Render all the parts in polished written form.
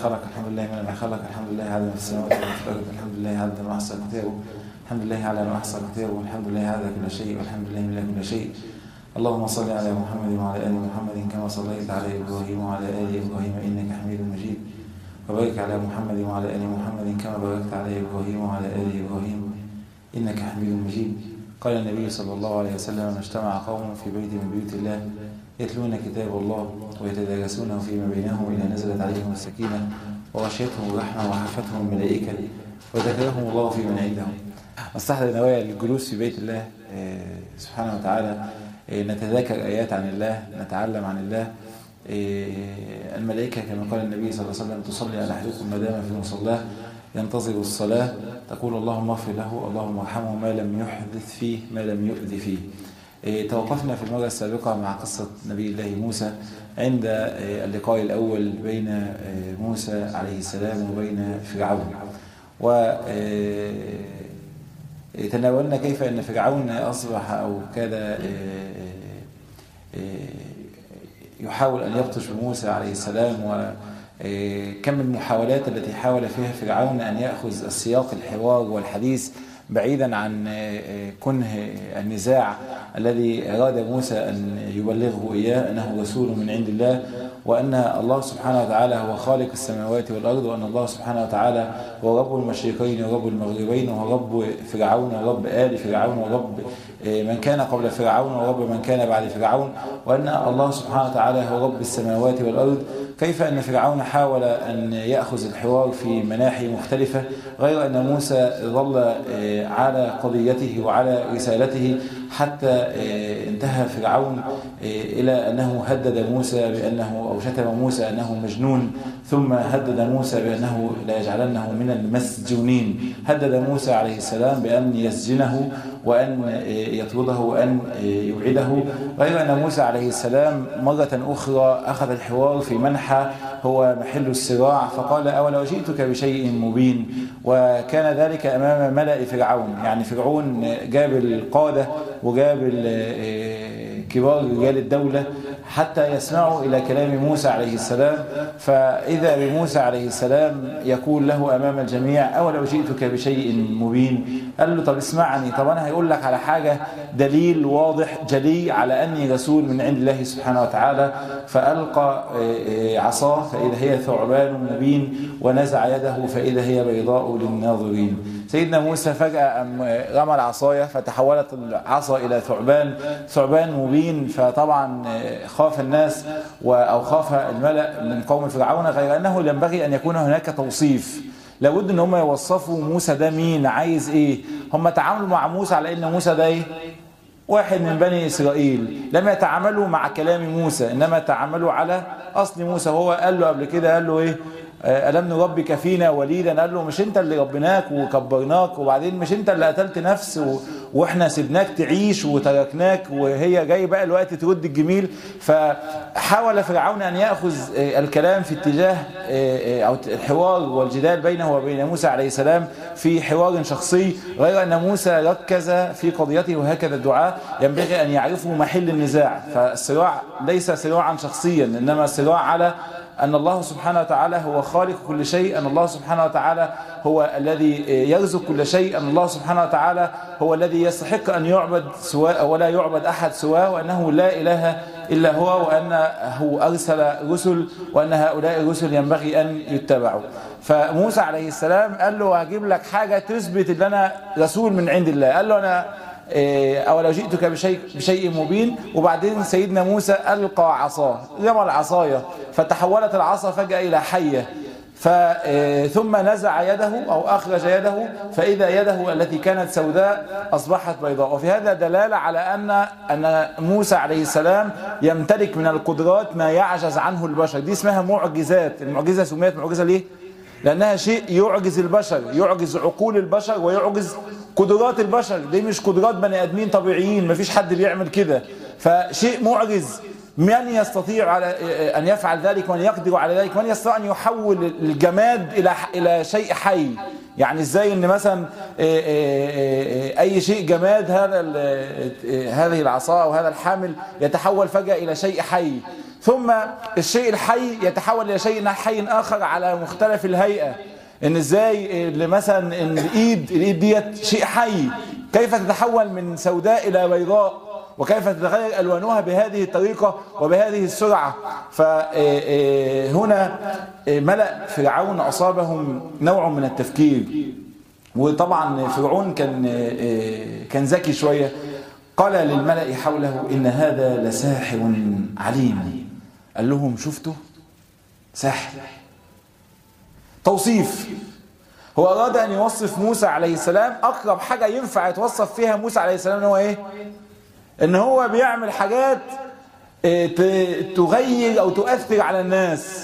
خلق، الحمد لله من ما خلق، الحمد لله على ما في السماوات وما في الأرض، الحمد لله عدد ما أحصى كتابه، الحمد لله على ما أحصى كتابه، الحمد لله على كل شيء، والحمد لله من كل شيء. اللهم صل على محمد وعلى آل محمد كما صليت على إبراهيم وعلى آل إبراهيم إنك حميد مجيد، وبارك على محمد وعلى آل محمد كما باركت على إبراهيم وعلى آل إبراهيم إنك حميد مجيد. قال النبي صلى الله عليه وسلم: ما اجتمع قوم في بيت من بيوت الله يتلون كتاب الله ويتدارسونه فيما بينهم إلا نزلت عليهم السكينة وغشيتهم الرحمة وحفتهم الملائكة وذكرهم الله في من عندهم. نستحضر نوايا الجلوس في بيت الله سبحانه وتعالى، نتذاكر آيات عن الله، نتعلم عن الله. الملائكة كما قال النبي صلى الله عليه وسلم: تصلي على أحدكم ما دام في مصلاه ينتظر الصلاة، تقول اللهم اغفر له، اللهم ارحمه، ما لم يحدث فيه، ما لم يؤذي فيه. توقفنا في المرة السابقة مع قصة نبي الله موسى عند اللقاء الأول بين موسى عليه السلام وبين فرعون، وتناولنا كيف أن فرعون أصبح أو كاد يحاول أن يبطش بموسى عليه السلام، وكم المحاولات التي حاول فيها فرعون أن يأخذ السياق الحوار والحديث بعيدا عن كنه النزاع الذي أراد موسى أن يبلغه إياه، أنه رسول من عند الله، وأن الله سبحانه وتعالى هو خالق السماوات والأرض، وأن الله سبحانه وتعالى هو رب المشرقين ورب المغربين، وهو رب فرعون ورب آل فرعون ورب من كان قبل فرعون ورب من كان بعد فرعون، وأن الله سبحانه وتعالى هو رب السماوات والأرض. كيف أن فرعون حاول أن يأخذ الحوار في مناحي مختلفة، غير أن موسى ظل على قضيته وعلى رسالته حتى انتهى فرعون إلى أنه هدد موسى بأنه أو شتم موسى أنه مجنون، ثم هدد موسى بأنه لا يجعلنه من المسجونين، هدد موسى عليه السلام بأن يسجنه وأن يطرده وأن يبعده. غير أن موسى عليه السلام مرة أخرى أخذ الحوار في منحى هو محل الصراع، فقال: أولو جئتك بشيء مبين، وكان ذلك أمام ملأ فرعون. يعني فرعون جاب القادة وجاب كبار رجال الدولة حتى يسمعوا إلى كلام موسى عليه السلام، فإذا بموسى عليه السلام يقول له أمام الجميع: أولو جئتك بشيء مبين. قال له: طب اسمعني، طب أنا هيقول لك على حاجة دليل واضح جلي على أني رسول من عند الله سبحانه وتعالى. فألقى عصاه فإذا هي ثعبان مبين، ونزع يده فإذا هي بيضاء للناظرين. سيدنا موسى فجأة رمى العصاية فتحولت العصا إلى ثعبان مبين، فطبعا خاف الناس أو خاف الملأ من قوم فرعون. غير أنه ينبغي أن يكون هناك توصيف، لابد ان هم يوصفوا موسى ده مين، عايز ايه. هم تعاملوا مع موسى على ان موسى ده ايه؟ واحد من بني إسرائيل. لم يتعاملوا مع كلام موسى، إنما تعاملوا على أصل موسى. هو قال له قبل كده، قال له إيه؟ ألم نربك فينا وليدا؟ قال له: مش أنت اللي ربناك وكبرناك، وبعدين مش أنت اللي قتلت نفس وإحنا سيبناك تعيش وتركناك، وهي جاي بقى الوقت ترد الجميل. فحاول فرعون أن يأخذ الكلام في اتجاه أو الحوار والجدال بينه وبين موسى عليه السلام في حوار شخصي، غير أن موسى ركز في قضيته. وهكذا الدعاء ينبغي أن يعرفوا محل النزاع. فالصراع ليس صراعا شخصيا، إنما صراع على أن الله سبحانه وتعالى هو خالق كل شيء، أن الله سبحانه وتعالى هو الذي يرزق كل شيء، أن الله سبحانه وتعالى هو الذي يستحق أن يعبد سواه ولا يعبد أحد سواه، وأنه لا إله إلا هو، وأنه أرسل رسل، وأن هؤلاء الرسل ينبغي أن يتبعوا. فموسى عليه السلام قال له: هجيب لك حاجة تثبت أن أنا رسول من عند الله. قال له: أنا أولو جئتك بشيء مبين. وبعدين سيدنا موسى ألقى عصاه، رمى العصاية فتحولت العصا فجأة إلى حية، ثم نزع يده أو أخرج يده فإذا يده التي كانت سوداء أصبحت بيضاء. وفي هذا دلالة على أن موسى عليه السلام يمتلك من القدرات ما يعجز عنه البشر. دي اسمها معجزات. المعجزة سميت معجزة ليه؟ لأنها شيء يعجز البشر، يعجز عقول البشر ويعجز قدرات البشر. دي مش قدرات بني آدمين طبيعيين، مفيش حد بيعمل كده، فشيء معجز من يستطيع أن يفعل ذلك، ومن يقدر على ذلك، ومن يستطيع أن يحول الجماد إلى شيء حي. يعني ازاي ان مثلا اي شيء جماد، هذه العصا او هذا الحامل يتحول فجأة الى شيء حي، ثم الشيء الحي يتحول الى شيء حي اخر على مختلف الهيئة. ان ازاي مثلا ان الايد ديت شيء حي، كيف تتحول من سوداء الى بيضاء، وكيف تتغير ألوانها بهذه الطريقة وبهذه السرعة. فهنا ملأ فرعون أصابهم نوع من التفكير. وطبعا فرعون كان ذكي شوية. قال للملأ حوله إن هذا لساحر عليم. قال لهم شفتوا؟ ساحر، توصيف. هو أراد أن يوصف موسى عليه السلام. أقرب حاجة ينفع يتوصف فيها موسى عليه السلام هو إيه؟ ان هو بيعمل حاجات تغير او تؤثر على الناس.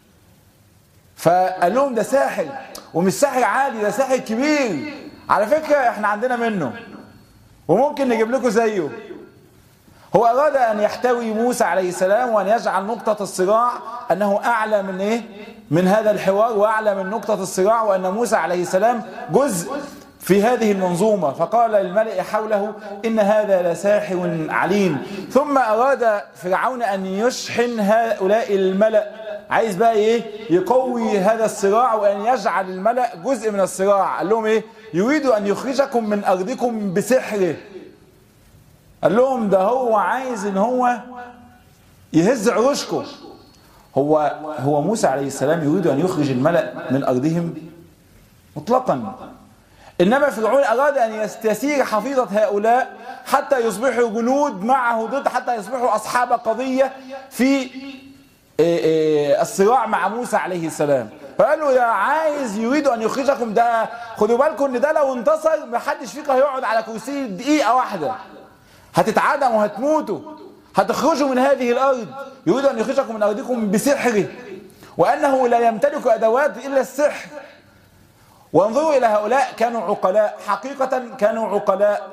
فقال لهم ده ساحر، ومش ساحر عادي، ده ساحر كبير. على فكرة احنا عندنا منه وممكن نجيب لكم زيه. هو اراد ان يحتوي موسى عليه السلام وان يجعل نقطة الصراع انه اعلى من ايه؟ من هذا الحوار، واعلى من نقطة الصراع، وان موسى عليه السلام جزء في هذه المنظومة. فقال للملأ حوله إن هذا لساحر عليم. ثم أراد فرعون أن يشحن هؤلاء الملأ، عايز بقى إيه؟ يقوي هذا الصراع وأن يجعل الملأ جزء من الصراع. قال لهم إيه؟ يريد أن يخرجكم من أرضكم بسحره. قال لهم ده هو عايز إن هو يهز عروشكم. هو موسى عليه السلام يريد أن يخرج الملأ من أرضهم مطلقا، إنما فرعون أراد أن يستسير حفيظة هؤلاء حتى يصبحوا جنود معه ضد، حتى يصبحوا أصحاب قضية في الصراع مع موسى عليه السلام. فقال له ده عايز يريد أن يخرجكم. ده خدوا بالكم إن ده لو انتصر محدش فيكم هيقعد على كرسي دقيقة واحدة، هتتعدموا وهتموتوا، هتخرجوا من هذه الأرض. يريد أن يخرجكم من أرضكم بسحره، وأنه لا يمتلك أدوات إلا السحر. وانظروا إلى هؤلاء، كانوا عقلاء حقيقة، كانوا عقلاء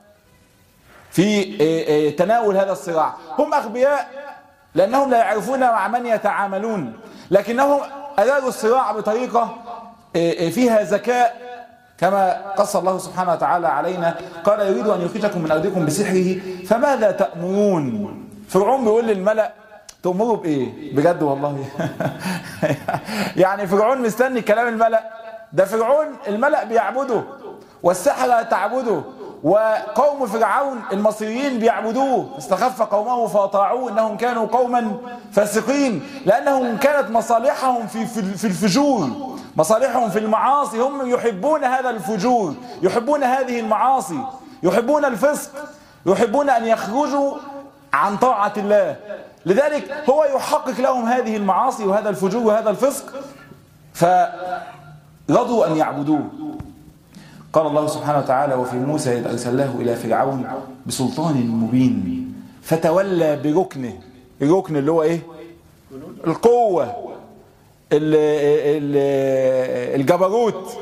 في تناول هذا الصراع. هم أغبياء لأنهم لا يعرفون مع من يتعاملون، لكنهم أداروا الصراع بطريقة فيها ذكاء، كما قص الله سبحانه وتعالى علينا. قال يريد أن يخرجكم من أرضكم بسحره فماذا تأمرون. فرعون بيقول للملأ تأمروا بإيه؟ بجد والله يعني فرعون مستني كلام الملأ. ده فرعون الملأ بيعبده، والسحرة تعبده، وقوم فرعون المصريين بيعبدوه. استخف قومه فأطاعوه إنهم كانوا قوما فاسقين، لأنهم كانت مصالحهم في الفجور، مصالحهم في المعاصي. هم يحبون هذا الفجور، يحبون هذه المعاصي، يحبون الفسق، يحبون أن يخرجوا عن طاعة الله. لذلك هو يحقق لهم هذه المعاصي وهذا الفجور وهذا الفسق، فرضوا أن يعبدوه. قال الله سبحانه وتعالى وفي موسى إذ أرسلناه إلى فرعون بسلطان مبين فتولى بركنه. الركن اللي هو إيه؟ القوة، الجبروت،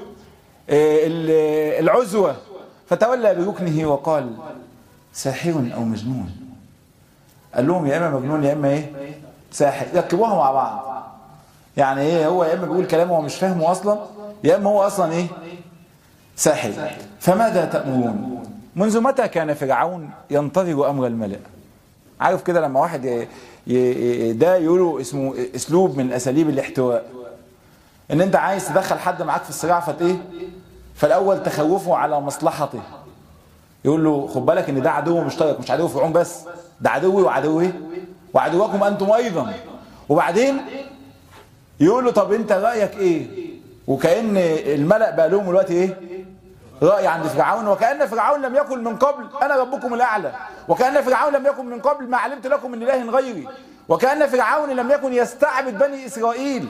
العزوة. فتولى بركنه وقال ساحر أو مجنون. قال لهم يا إما مجنون يا إما إيه؟ ساحر. ركبوها مع بعض. يعني إيه؟ هو يا إما بيقول كلامه هو مش فاهمه أصلا، يا إما هو أصلا إيه؟ ساحر. فماذا تأمرون؟ منذ متى كان فرعون ينتظر أمر الملأ؟ عارف كده لما واحد ده يقولوا اسمه اسلوب من اساليب الاحتواء، ان انت عايز تدخل حد معاك في الصراع فالاول تخوفه على مصلحته. يقول له خد بالك ان ده عدو مشترك، مش عدو فرعون بس، ده عدوي وعدوه وعدوكم انتم ايضا. وبعدين يقول له طب انت رايك ايه؟ وكأن الملأ بقى لهم دلوقتي ايه؟ رأي عند فرعون. وكأن فرعون لم يقل من قبل أنا ربكم الأعلى، وكأن فرعون لم يقل من قبل ما علمت لكم من إله غيري، وكأن فرعون لم يكن يستعبد بني إسرائيل،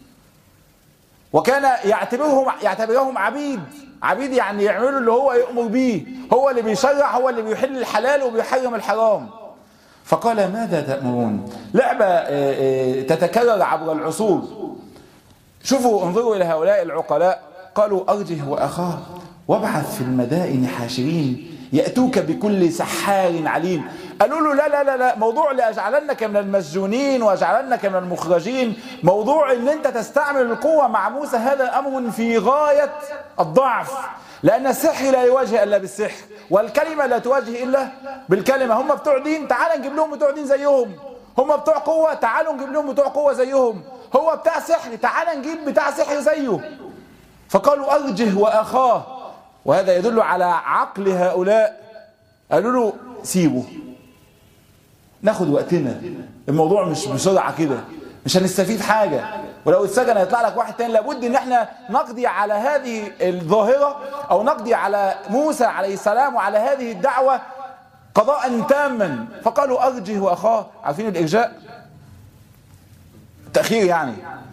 وكان يعتبرهم عبيد يعني يعملوا اللي هو يؤمر به، هو اللي بيشرع، هو اللي بيحل الحلال وبيحرم الحرام. فقال ماذا تأمرون؟ لعبة تتكرر عبر العصور. شوفوا انظروا إلى هؤلاء العقلاء. قالوا أرجه وأخاه وابعث في المدائن حاشرين يأتوك بكل سحار عليم. قالوا له لا لا لا لا، موضوع لأجعلنك من المسجونين وأجعلنك من المخرجين، موضوع ان انت تستعمل القوة مع موسى هذا امر في غاية الضعف، لان السحر لا يواجه الا بالسحر، والكلمة لا تواجه الا بالكلمة. هم بتوع دين، تعال نجيب لهم بتوع دين زيهم. هم بتوع قوة، تعالوا نجيب لهم بتوع قوة زيهم. هو بتاع سحر، تعال نجيب بتاع سحر زيه. فقالوا أرجه وأخاه، وهذا يدل على عقل هؤلاء. قالوا له سيبه، ناخد وقتنا، الموضوع مش بسرعة كده، مش هنستفيد حاجة، ولو اتسجن هيطلع لك واحد تاني. لابد ان احنا نقضي على هذه الظاهرة، او نقضي على موسى عليه السلام وعلى هذه الدعوة قضاء تاما. فقالوا أرجه وأخاه. عارفين الإرجاء؟ تأخير يعني.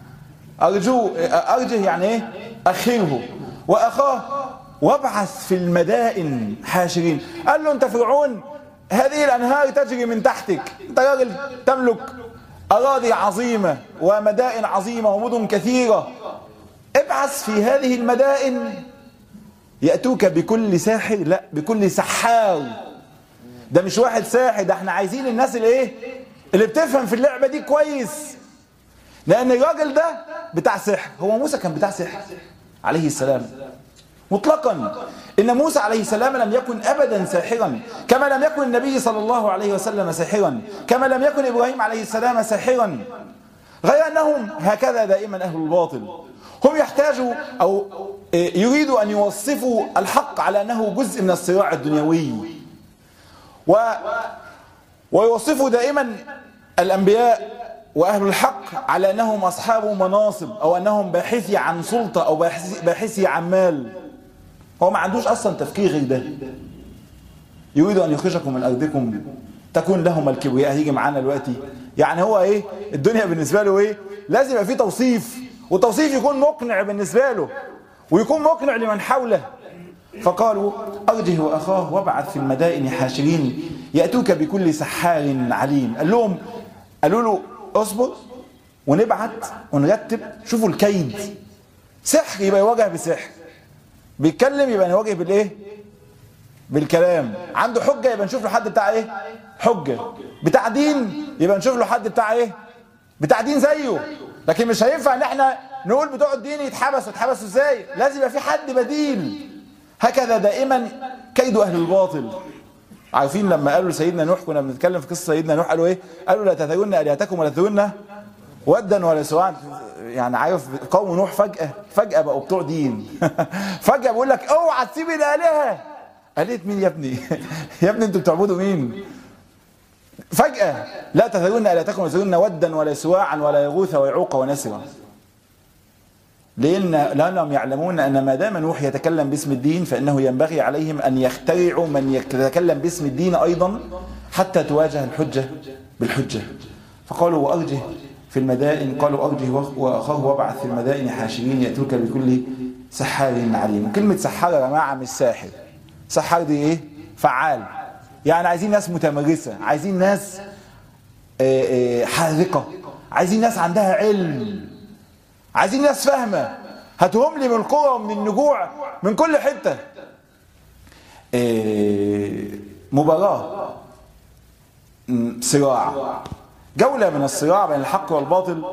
أرجه يعني ايه؟ أخره. وأخاه وابعث في المدائن حاشرين. قال له انت فرعون، هذه الأنهار تجري من تحتك، انت راجل تملك أراضي عظيمة ومدائن عظيمة ومدن كثيرة، ابعث في هذه المدائن يأتوك بكل ساحر، لا بكل سحار. ده مش واحد ساحر، ده احنا عايزين الناس اللي ايه، اللي بتفهم في اللعبة دي كويس، لأن الراجل ده بتاع سحر. هو موسى كان بتاع سحر عليه السلام مطلقا. إن موسى عليه السلام لم يكن أبدا ساحرا، كما لم يكن النبي صلى الله عليه وسلم ساحرا، كما لم يكن إبراهيم عليه السلام ساحرا. غير أنهم هكذا دائما أهل الباطل، هم يحتاجوا أو يريدوا أن يوصفوا الحق على أنه جزء من الصراع الدنيوي، ويوصفوا دائما الأنبياء وأهل الحق على أنهم أصحاب مناصب، أو أنهم باحثي عن سلطة، أو باحثي عن مال. هو ما عندوش أصلا تفكير غير ده. يريد أن يخرجكم من أرضكم تكون لهم الكبرياء. هيجي معانا دلوقتي. يعني هو إيه الدنيا بالنسبة له إيه؟ لازم يبقى فيه توصيف، والتوصيف يكون مقنع بالنسبة له ويكون مقنع لمن حوله. فقالوا أرجه وأخاه وابعث في المدائن حاشرين يأتوك بكل سحار عليم. قالوا له اصبر ونبعت ونرتب. شوفوا الكيد، سحر يبقى يواجه بسحر، بيتكلم يبقى يواجه بالايه؟ بالكلام. عنده حجة يبقى نشوف له حد بتاع ايه؟ حجة. بتاع دين يبقى نشوف له حد بتاع ايه؟ بتاع دين زيه. لكن مش هينفع ان احنا نقول بتوع الدين يتحبسوا ازاي؟ لازم يبقى في حد بديل. هكذا دائما كيد اهل الباطل. عارفين لما قالوا لسيدنا نوح، كنا بنتكلم في قصه سيدنا نوح، قالوا ايه؟ قالوا لا تذرون الهتكم ولا تذرون ودا ولا سواعا. يعني عارف قوم نوح فجأة بقوا بتوع دين. فجأة بيقول لك اوعى تسيب الالهه. قالت مين يا ابني؟ يا ابني انتوا بتعبدوا مين؟ فجأة لا تذرون الهتكم ولا تذرون ودا ولا سواعا ولا يغوث ويعوق ونسرا. لأنهم يعلمون أن ما دام نوح يتكلم باسم الدين فإنه ينبغي عليهم أن يخترعوا من يتكلم باسم الدين أيضا حتى تواجه الحجة بالحجة. فقالوا وأرجه في المدائن، قالوا أرجه وأخاه وابعث في المدائن حاشرين يأتوك بكل سحار عليم. كلمة سحار يا جماعة مش ساحر. سحار دي إيه؟ فعال. يعني عايزين ناس متمرسة، عايزين ناس حاذقة، عايزين ناس عندها علم، عايزين ناس فاهمة. هاتهم لي من القرى ومن النجوع من كل حتة. مباراة، صراع، جولة من الصراع بين الحق والباطل.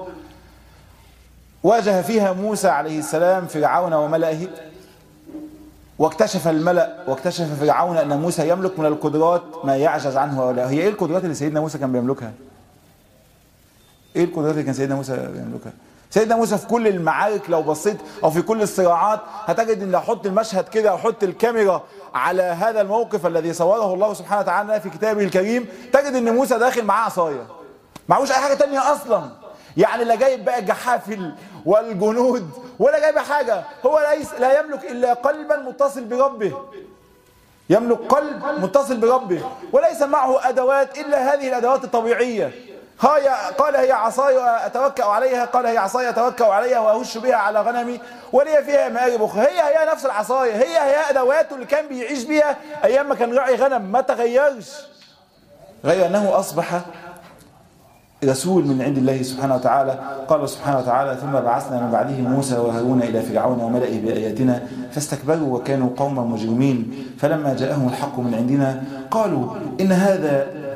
واجه فيها موسى عليه السلام فرعون وملئه، واكتشف الملأ واكتشف فرعون أن موسى يملك من القدرات ما يعجز عنه هؤلاء. هي ايه القدرات اللي سيدنا موسى كان بيملكها؟ ايه القدرات اللي كان سيدنا موسى بيملكها؟ سيدنا موسى في كل المعارك لو بصيت او في كل الصراعات هتجد ان لو حط المشهد كده او حط الكاميرا على هذا الموقف الذي صوره الله سبحانه وتعالى في كتابه الكريم، تجد ان موسى داخل معاه عصايه، معهوش اي حاجه تانية اصلا. يعني لا جايب بقى الجحافل والجنود ولا جايب حاجه. هو لا يملك الا قلبا متصل بربه، يملك قلب متصل بربه، وليس معه ادوات الا هذه الادوات الطبيعيه. قال هي عصاي اتوكأ عليها، قال هي عصاي اتوكأ عليها واهش بها على غنمي ولي فيها مآرب اخرى. هي نفس العصايه، هي ادواته اللي كان بيعيش بيها ايام ما كان راعي غنم، ما تغيرش. غير انه اصبح رسول من عند الله سبحانه وتعالى. قال سبحانه وتعالى ثم بعثنا من بعده موسى وهارون إلى فرعون وملئه بآياتنا فاستكبروا وكانوا قوما مجرمين فلما جاءهم الحق من عندنا قالوا إن هذا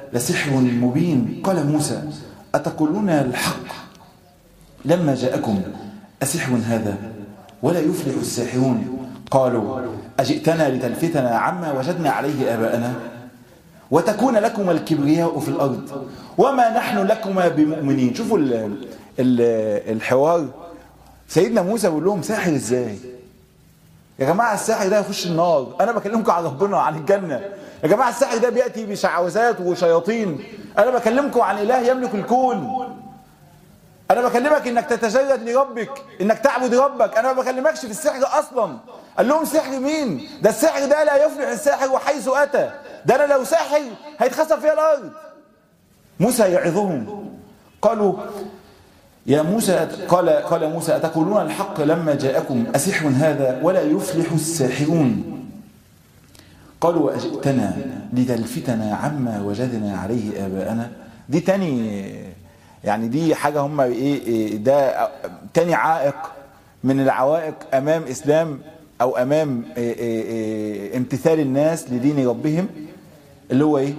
لسحر مبين. قال موسى أتقولون الحق لما جاءكم أسحر هذا ولا يفلح الساحرون؟ قالوا أجئتنا لتلفتنا عما وجدنا عليه آباءنا وتكون لكم الكبرياء في الأرض وما نحن لكما بمؤمنين. شوفوا الحوار. سيدنا موسى بيقول لهم ساحر ازاي يا جماعة؟ الساحر ده يخش النار، أنا بكلمكم عن ربنا عن الجنة. يا جماعة الساحر ده بيأتي بشعوذات وشياطين، أنا بكلمكم عن إله يملك الكون. أنا بكلمك إنك تتجرد لربك، إنك تعبد ربك. أنا ما بكلمكش في السحر أصلا. قال لهم سحر مين؟ ده السحر ده لا يفلح الساحر وحيث أتى، ده أنا لو ساحر هيتخسف فيها الأرض. موسى يعظهم. قالوا يا موسى قال موسى أتقولون الحق لما جاءكم أسحر هذا ولا يفلح الساحرون؟ قالوا وأجئتنا لتلفتنا عما وجدنا عليه آباءنا. دي تاني يعني دي حاجة هم إيه ده تاني عائق من العوائق أمام إسلام أو أمام امتثال الناس لدين ربهم، اللي هو إيه؟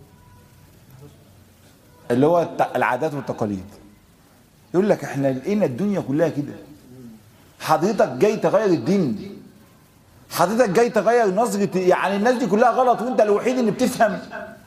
اللي هو العادات والتقاليد. يقول لك احنا لقينا الدنيا كلها كده، حضرتك جاي تغير الدين، حضرتك جاي تغير نظرة، يعني الناس دي كلها غلط وانت الوحيد اللي بتفهم.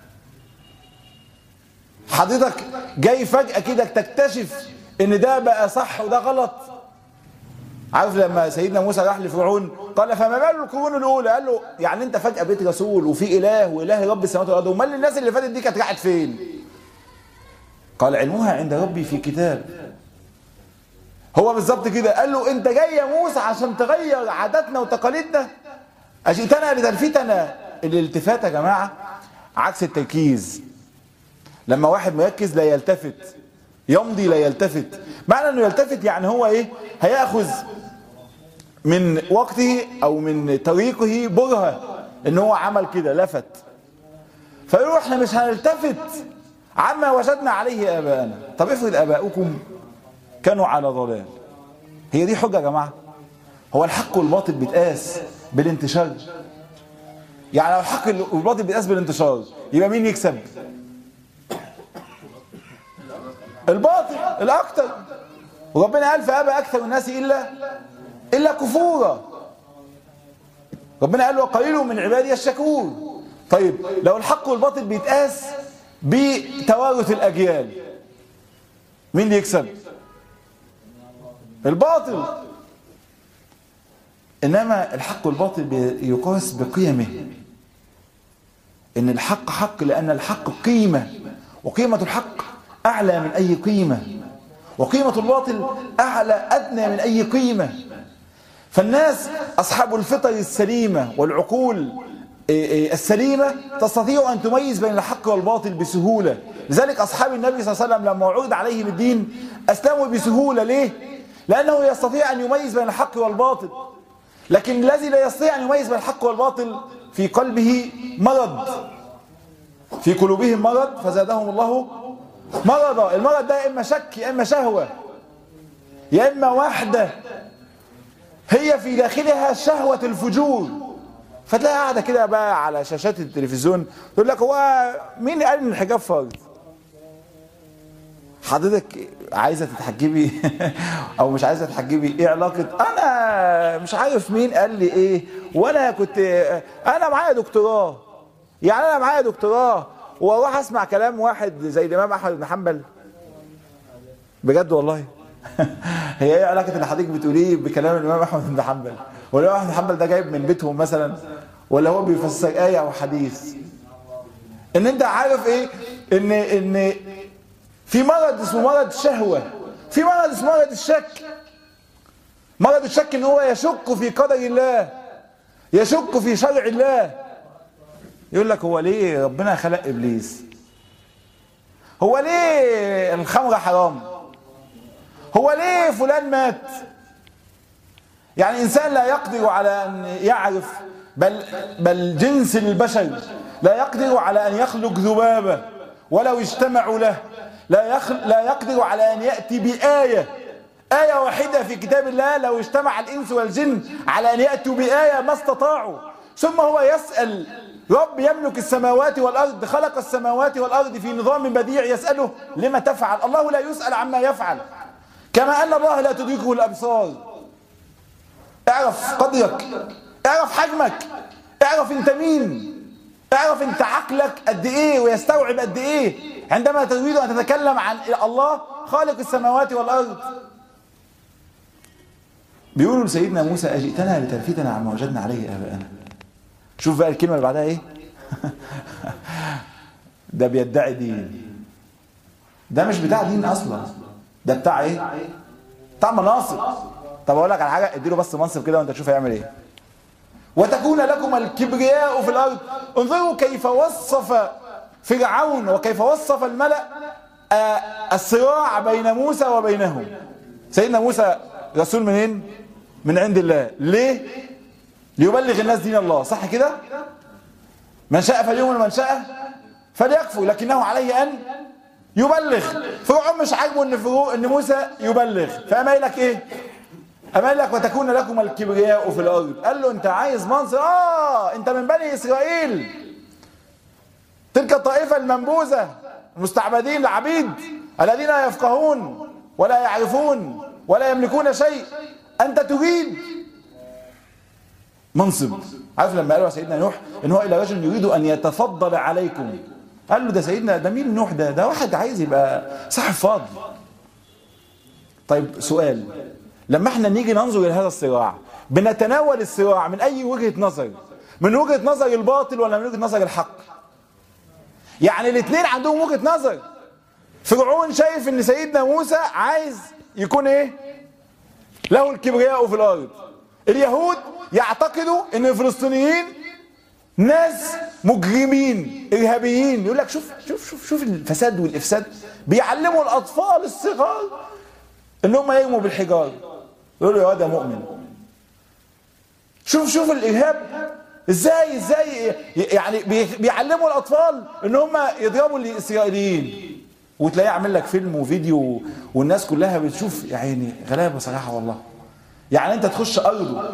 حضرتك جاي فجأة كده تكتشف ان ده بقى صح وده غلط. عارف لما سيدنا موسى راح لفرعون قال فما بال القرون الاولى؟ قال له يعني انت فجأة بيت رسول وفي اله واله رب السماوات والارض، امال الناس اللي فاتت دي كانت راحت فين؟ قال علمها عند ربي في كتاب. هو بالظبط كده. قال له انت جاي يا موسى عشان تغير عاداتنا وتقاليدنا؟ اجئتنا لتلفتنا. الالتفات يا جماعه عكس التركيز. لما واحد مركز لا يلتفت، يمضي لا يلتفت. معنى انه يلتفت يعني هو ايه؟ هياخذ من وقته او من طريقه برهه ان هو عمل كده لفت. فيقولوا احنا مش هنلتفت عما وجدنا عليه آباءنا. طب افرض آباؤكم كانوا على ضلال، هي دي حجة يا جماعة؟ هو الحق والباطل بيتقاس بالانتشار؟ يعني لو الحق والباطل بيتقاس بالانتشار يبقى مين يكسب؟ الباطل الأكثر. وربنا قال فأبى أكثر الناس إلا كفورا. ربنا قال وقليل من عبادي الشكور. طيب لو الحق والباطل بيتقاس بتوارث الأجيال مين اللي يكسب؟ الباطل. إنما الحق والباطل يقاس بقيمه. إن الحق حق لأن الحق قيمة، وقيمة الحق أعلى من أي قيمة، وقيمة الباطل أعلى أدنى من أي قيمة. فالناس أصحاب الفطر السليمة والعقول السليمة تستطيع أن تميز بين الحق والباطل بسهولة. لذلك أصحاب النبي صلى الله عليه وسلم لما عرض عليهم الدين أسلموا بسهولة. ليه؟ لأنه يستطيع أن يميز بين الحق والباطل. لكن الذي لا يستطيع أن يميز بين الحق والباطل في قلبه مرض، في قلوبهم مرض فزادهم الله مرضا. المرض ده يا إما شك يا إما شهوة يا إما وحدة هي في داخلها شهوة الفجور. فتلاقي قاعدة كده بقى على شاشات التلفزيون تقول لك هو مين قال ان الحجاب فرض؟ حضرتك عايزة تتحجبي او مش عايزة تتحجبي؟ ايه علاقة؟ انا مش عارف مين قال لي ايه، وانا كنت انا معايا دكتوراه، يعني انا معايا دكتوراه واروح اسمع كلام واحد زي الامام احمد بن حنبل؟ بجد والله. هي ايه علاقة اللي حضرتك بتقوليه بكلام الامام احمد بن حنبل؟ والامام احمد بن حنبل ده جايب من بيتهم مثلا، ولا هو بيفسر آية او حديث؟ ان انت عارف ايه؟ ان في مرض اسمه مرض الشهوة، في مرض اسمه مرض الشك. مرض الشك ان هو يشك في قدر الله، يشك في شرع الله. يقول لك هو ليه ربنا خلق ابليس؟ هو ليه الخمر حرام؟ هو ليه فلان مات؟ يعني انسان لا يقدر على ان يعرف، بل جنس البشر لا يقدر على ان يخلق ذبابة ولو اجتمعوا له، لا يقدر على ان يأتي بآية واحدة في كتاب الله. لو اجتمع الانس والجن على ان يأتوا بآية ما استطاعوا. ثم هو يسأل رب يملك السماوات والأرض، خلق السماوات والأرض في نظام بديع، يسأله لما تفعل؟ الله لا يسأل عما يفعل، كما أن الله لا تدركه الأبصار. اعرف قدرك، اعرف حجمك، اعرف انت مين، اعرف انت عقلك قد ايه ويستوعب قد ايه عندما تريد ان تتكلم عن الله خالق السماوات والأرض. بيقولوا لسيدنا موسى أجئتنا لتلفتنا عما وجدنا عليه آباءنا. شوف بقى الكلمة اللي بعدها ايه؟ ده بيدعي دين. ده مش بتاع دين اصلا، ده بتاع ايه؟ بتاع مناصب. طب اقول لك على حاجه، اديله بس منصب كده وانت تشوف هيعمل ايه. وتكون لكم الكبرياء في الارض. انظروا كيف وصف فرعون وكيف وصف الملأ الصراع بين موسى وبينهم. سيدنا موسى رسول منين؟ من عند الله. ليه؟ ليبلغ الناس دين الله، صح كده؟ من شاء فليؤمن ومن شاء فليكفر، لكنه عليه ان يبلغ. فرعون مش عاجبه ان موسى يبلغ، فقام قايل لك ايه؟ قام قايل لك وتكون لكم الكبرياء في الارض. قال له انت عايز منصب؟ انت من بني اسرائيل، تلك الطائفه المنبوذه المستعبدين العبيد الذين لا يفقهون ولا يعرفون ولا يملكون شيء، انت تريد منصب. عارف لما قالوا سيدنا نوح ان هو الى رجل يريد ان يتفضل عليكم، قال له ده سيدنا، ده مين نوح ده؟ ده واحد عايز يبقى صاحب فضل. طيب سؤال، لما احنا نيجي ننظر الى هذا الصراع، بنتناول الصراع من اي وجهة نظر؟ من وجهة نظر الباطل ولا من وجهة نظر الحق؟ يعني الاثنين عندهم وجهة نظر. فرعون شايف ان سيدنا موسى عايز يكون ايه؟ له الكبرياء في الارض. اليهود يعتقدوا ان الفلسطينيين ناس مجرمين ارهابيين. يقول لك شوف شوف شوف شوف الفساد والافساد، بيعلموا الاطفال الصغار ان هم يرموا بالحجار، يقولوا يا واد يا مؤمن. شوف شوف الارهاب ازاي يعني بيعلموا الاطفال ان هم يضربوا الاسرائيليين، وتلاقيه عامل لك فيلم وفيديو والناس كلها بتشوف. يا عيني غلابه صراحه والله. يعني انت تخش ارضه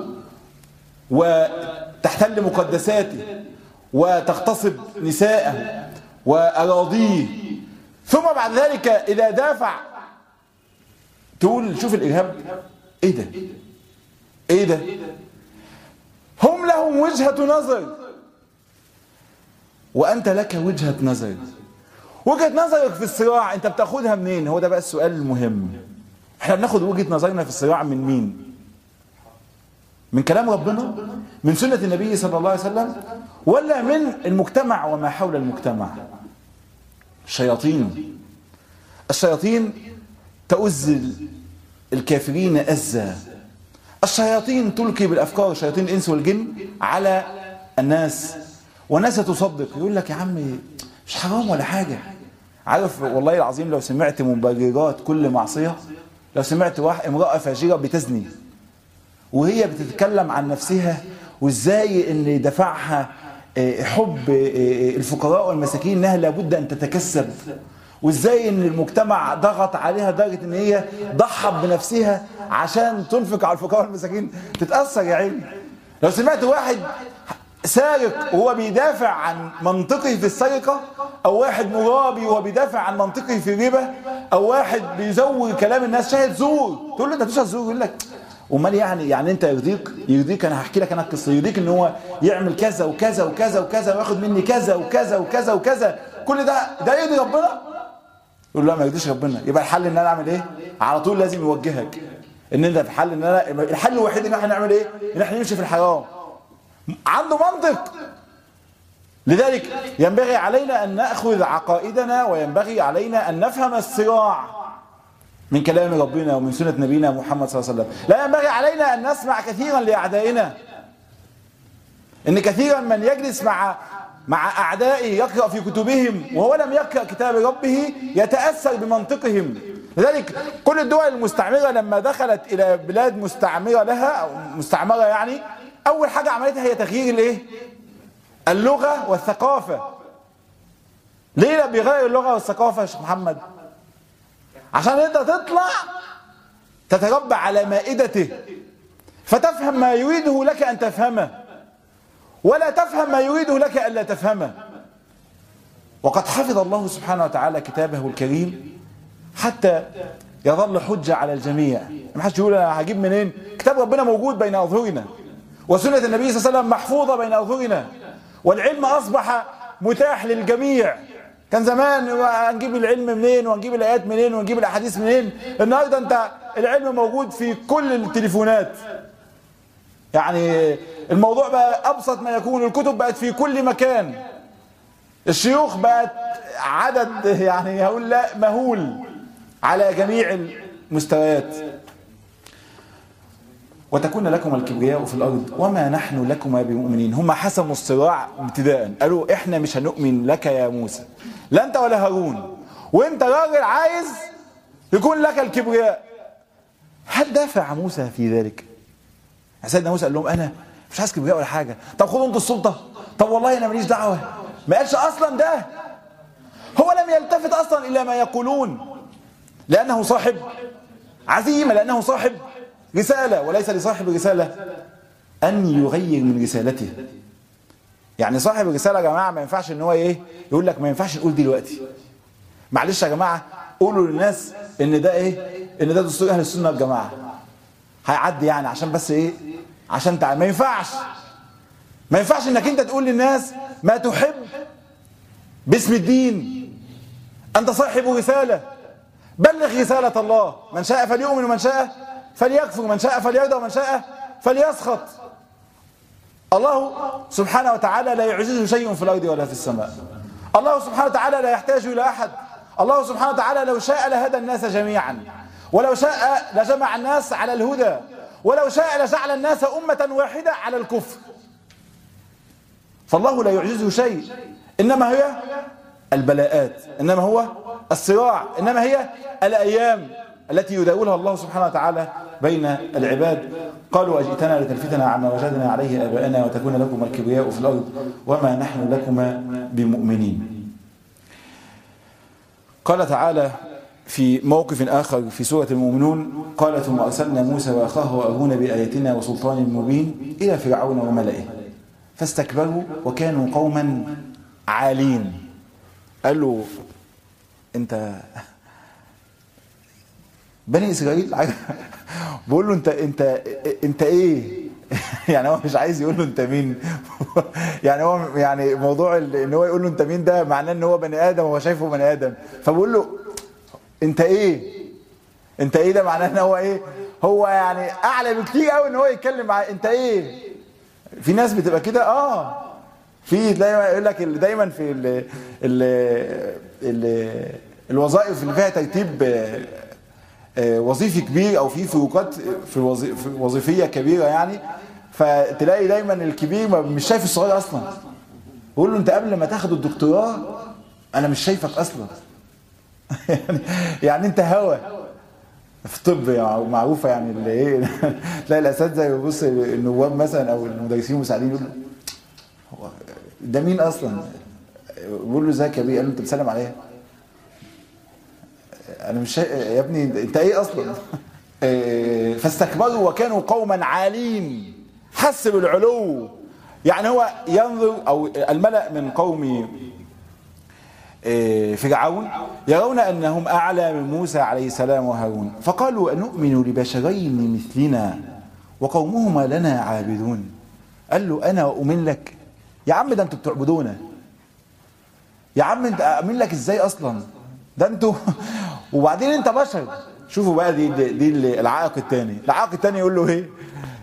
وتحتل مقدساته وتغتصب نساءه واراضيه، ثم بعد ذلك اذا دافع تقول شوف الارهاب. ايه ده؟ ايه ده؟ هم لهم وجهة نظر وانت لك وجهة نظر. وجهة نظرك في الصراع انت بتاخدها منين؟ هو ده بقى السؤال المهم. احنا بناخد وجهة نظرنا في الصراع من مين؟ من كلام ربنا؟ من سنة النبي صلى الله عليه وسلم؟ ولا من المجتمع وما حول المجتمع؟ الشياطين تؤذي الكافرين أذى. الشياطين تلقي بالأفكار، شياطين الإنس والجن، على الناس، والناس تصدق. يقول لك يا عمي مش حرام ولا حاجة. عارف والله العظيم لو سمعت مبررات كل معصية، لو سمعت امرأة فاجرة بتزني وهي بتتكلم عن نفسها وازاي ان دفعها حب الفقراء والمساكين انها لابد ان تتكسب، وازاي ان المجتمع ضغط عليها درجة ان هي ضحت بنفسها عشان تنفق على الفقراء والمساكين، تتأثر يا عيني. لو سمعت واحد سارق وهو بيدافع عن منطقه في السرقة، او واحد مرابي وهو بيدافع عن منطقه في الربا، او واحد بيزور كلام الناس، شاهد زور، تقول له انت بتشهد زور، يقول لك امال يعني انت يرضيك انا هحكي لك انا القصه، يرضيك ان هو يعمل كذا وكذا وكذا وكذا وياخد مني كذا وكذا وكذا وكذا، كل ده يرضي ربنا؟ يقول له لا ما يرضيش ربنا. يبقى الحل ان انا اعمل ايه؟ على طول لازم يوجهك ان انت في حل، ان انا الحل الوحيد ان احنا نعمل ايه؟ ان احنا نمشي في الحرام. عنده منطق. لذلك ينبغي علينا ان ناخذ عقائدنا، وينبغي علينا ان نفهم الصراع من كلام ربنا ومن سنة نبينا محمد صلى الله عليه وسلم. لا ينبغي علينا أن نسمع كثيرا لأعدائنا. إن كثيرا من يجلس مع أعدائه يقرأ في كتبهم وهو لم يقرأ كتاب ربه يتأثر بمنطقهم. لذلك كل الدول المستعمرة لما دخلت إلى بلاد مستعمرة لها أو مستعمرة يعني، أول حاجة عملتها هي تغيير الإيه؟ اللغة والثقافة. ليه لا بيغير اللغة والثقافة يا شيخ محمد؟ عشان انت تطلع تتربى على مائدته فتفهم ما يريده لك ان تفهمه، ولا تفهم ما يريده لك ألا تفهمه. وقد حفظ الله سبحانه وتعالى كتابه الكريم حتى يظل حجة على الجميع. ما حدش يقول أنا هجيب منين؟ كتاب ربنا موجود بين أظهرنا، وسنة النبي صلى الله عليه وسلم محفوظة بين أظهرنا، والعلم أصبح متاح للجميع. كان زمان هنجيب العلم منين وهنجيب الآيات منين وهنجيب الأحاديث منين؟ النهارده أنت العلم موجود في كل التليفونات. يعني الموضوع بقى أبسط ما يكون، الكتب بقت في كل مكان، الشيوخ بقت عدد يعني هقول لا مهول على جميع المستويات. وتكون لكم الكبرياء في الأرض وما نحن لكما بمؤمنين. هم حسموا الصراع ابتداء، قالوا احنا مش هنؤمن لك يا موسى، لا انت ولا هارون، وانت راجل عايز يكون لك الكبرياء. هل دافع موسى في ذلك؟ سيدنا موسى قال لهم انا مش عايز كبرياء ولا حاجه، طب خدوا انتوا السلطه، طب والله انا ماليش دعوه. ما قالش اصلا ده، هو لم يلتفت اصلا الى ما يقولون، لانه صاحب عزيمه، لانه صاحب رساله، وليس لصاحب رساله ان يغير من رسالته. يعني صاحب الرساله يا جماعه ما ينفعش ان هو ايه يقول لك ما ينفعش نقول دلوقتي، معلش يا جماعه قولوا للناس ان ده ايه، ان ده دستور اهل السنه والجماعه هيعدي، يعني عشان بس ايه، عشان تعال. ما ينفعش انك انت تقول للناس ما تحب باسم الدين. انت صاحب رساله، بلغ رساله الله، من شاء فليؤمن ومن شاء فليكفر، من شاء فليرضى ومن شاء فليسخط. الله سبحانه وتعالى لا يعجزه شيء في الارض ولا في السماء. الله سبحانه وتعالى لا يحتاج الى احد. الله سبحانه وتعالى لو شاء لهدى الناس جميعا، ولو شاء لجمع الناس على الهدى، ولو شاء لجعل الناس أمة واحدة على الكفر. فالله لا يعجزه شيء، إنما هي البلاءات، إنما هو الصراع، إنما هي الأيام التي يداولها الله سبحانه وتعالى بين العباد. قالوا أجئتنا لتلفتنا عما وجدنا عليه آباءنا وتكون لكم الكبرياء في الأرض وما نحن لكما بمؤمنين. قال تعالى في موقف آخر في سورة المؤمنون قال ثم أرسلنا موسى وأخاه هارون بآياتنا وسلطان مبين إلى فرعون وملئه فاستكبروا وكانوا قوما عالين. قال له انت بني إسرائيل بقول له انت ايه يعني هو مش عايز يقول له انت مين يعني هو يعني موضوع ان هو يقول له انت مين ده معناه ان هو بني ادم وهو شايفه بني ادم، فبقول له انت ايه ده معناه ان هو ايه، هو يعني اعلى بكتير قوي ان هو يتكلم معاه انت ايه. في ناس بتبقى كده في دايما يقول لك دايما في الوظائف اللي فيها ترتيب وظيفي كبير او في فروقات في وظيفيه كبيره يعني، فتلاقي دايما الكبير مش شايف الصغير اصلا. يقول له انت قبل ما تاخد الدكتوراه انا مش شايفك اصلا يعني انت هوا في الطب يعني معروفه يعني اللي ايه تلاقي الاساتذه يبص النواب مثلا او المدرسين المساعدين يقول له هو ده مين اصلا، بيقول له ازيك يا بيه، قال له انت بتسلم عليا، انا مش يا ابني انت ايه اصلا فاستكبروا وكانوا قوما عالين. حس بالعلو، يعني هو ينظر او الملأ من قوم فرعون يرون انهم اعلى من موسى عليه السلام وهارون، فقالوا نؤمن لبشرين مثلنا وقومهما لنا عابدون. قال له انا اؤمن لك يا عم، ده انتوا بتعبدونا يا عم، انت اؤمن لك ازاي اصلا، ده انتوا وبعدين انت بشر. شوفوا بقى دي العائق الثاني. العائق الثاني يقول له ايه،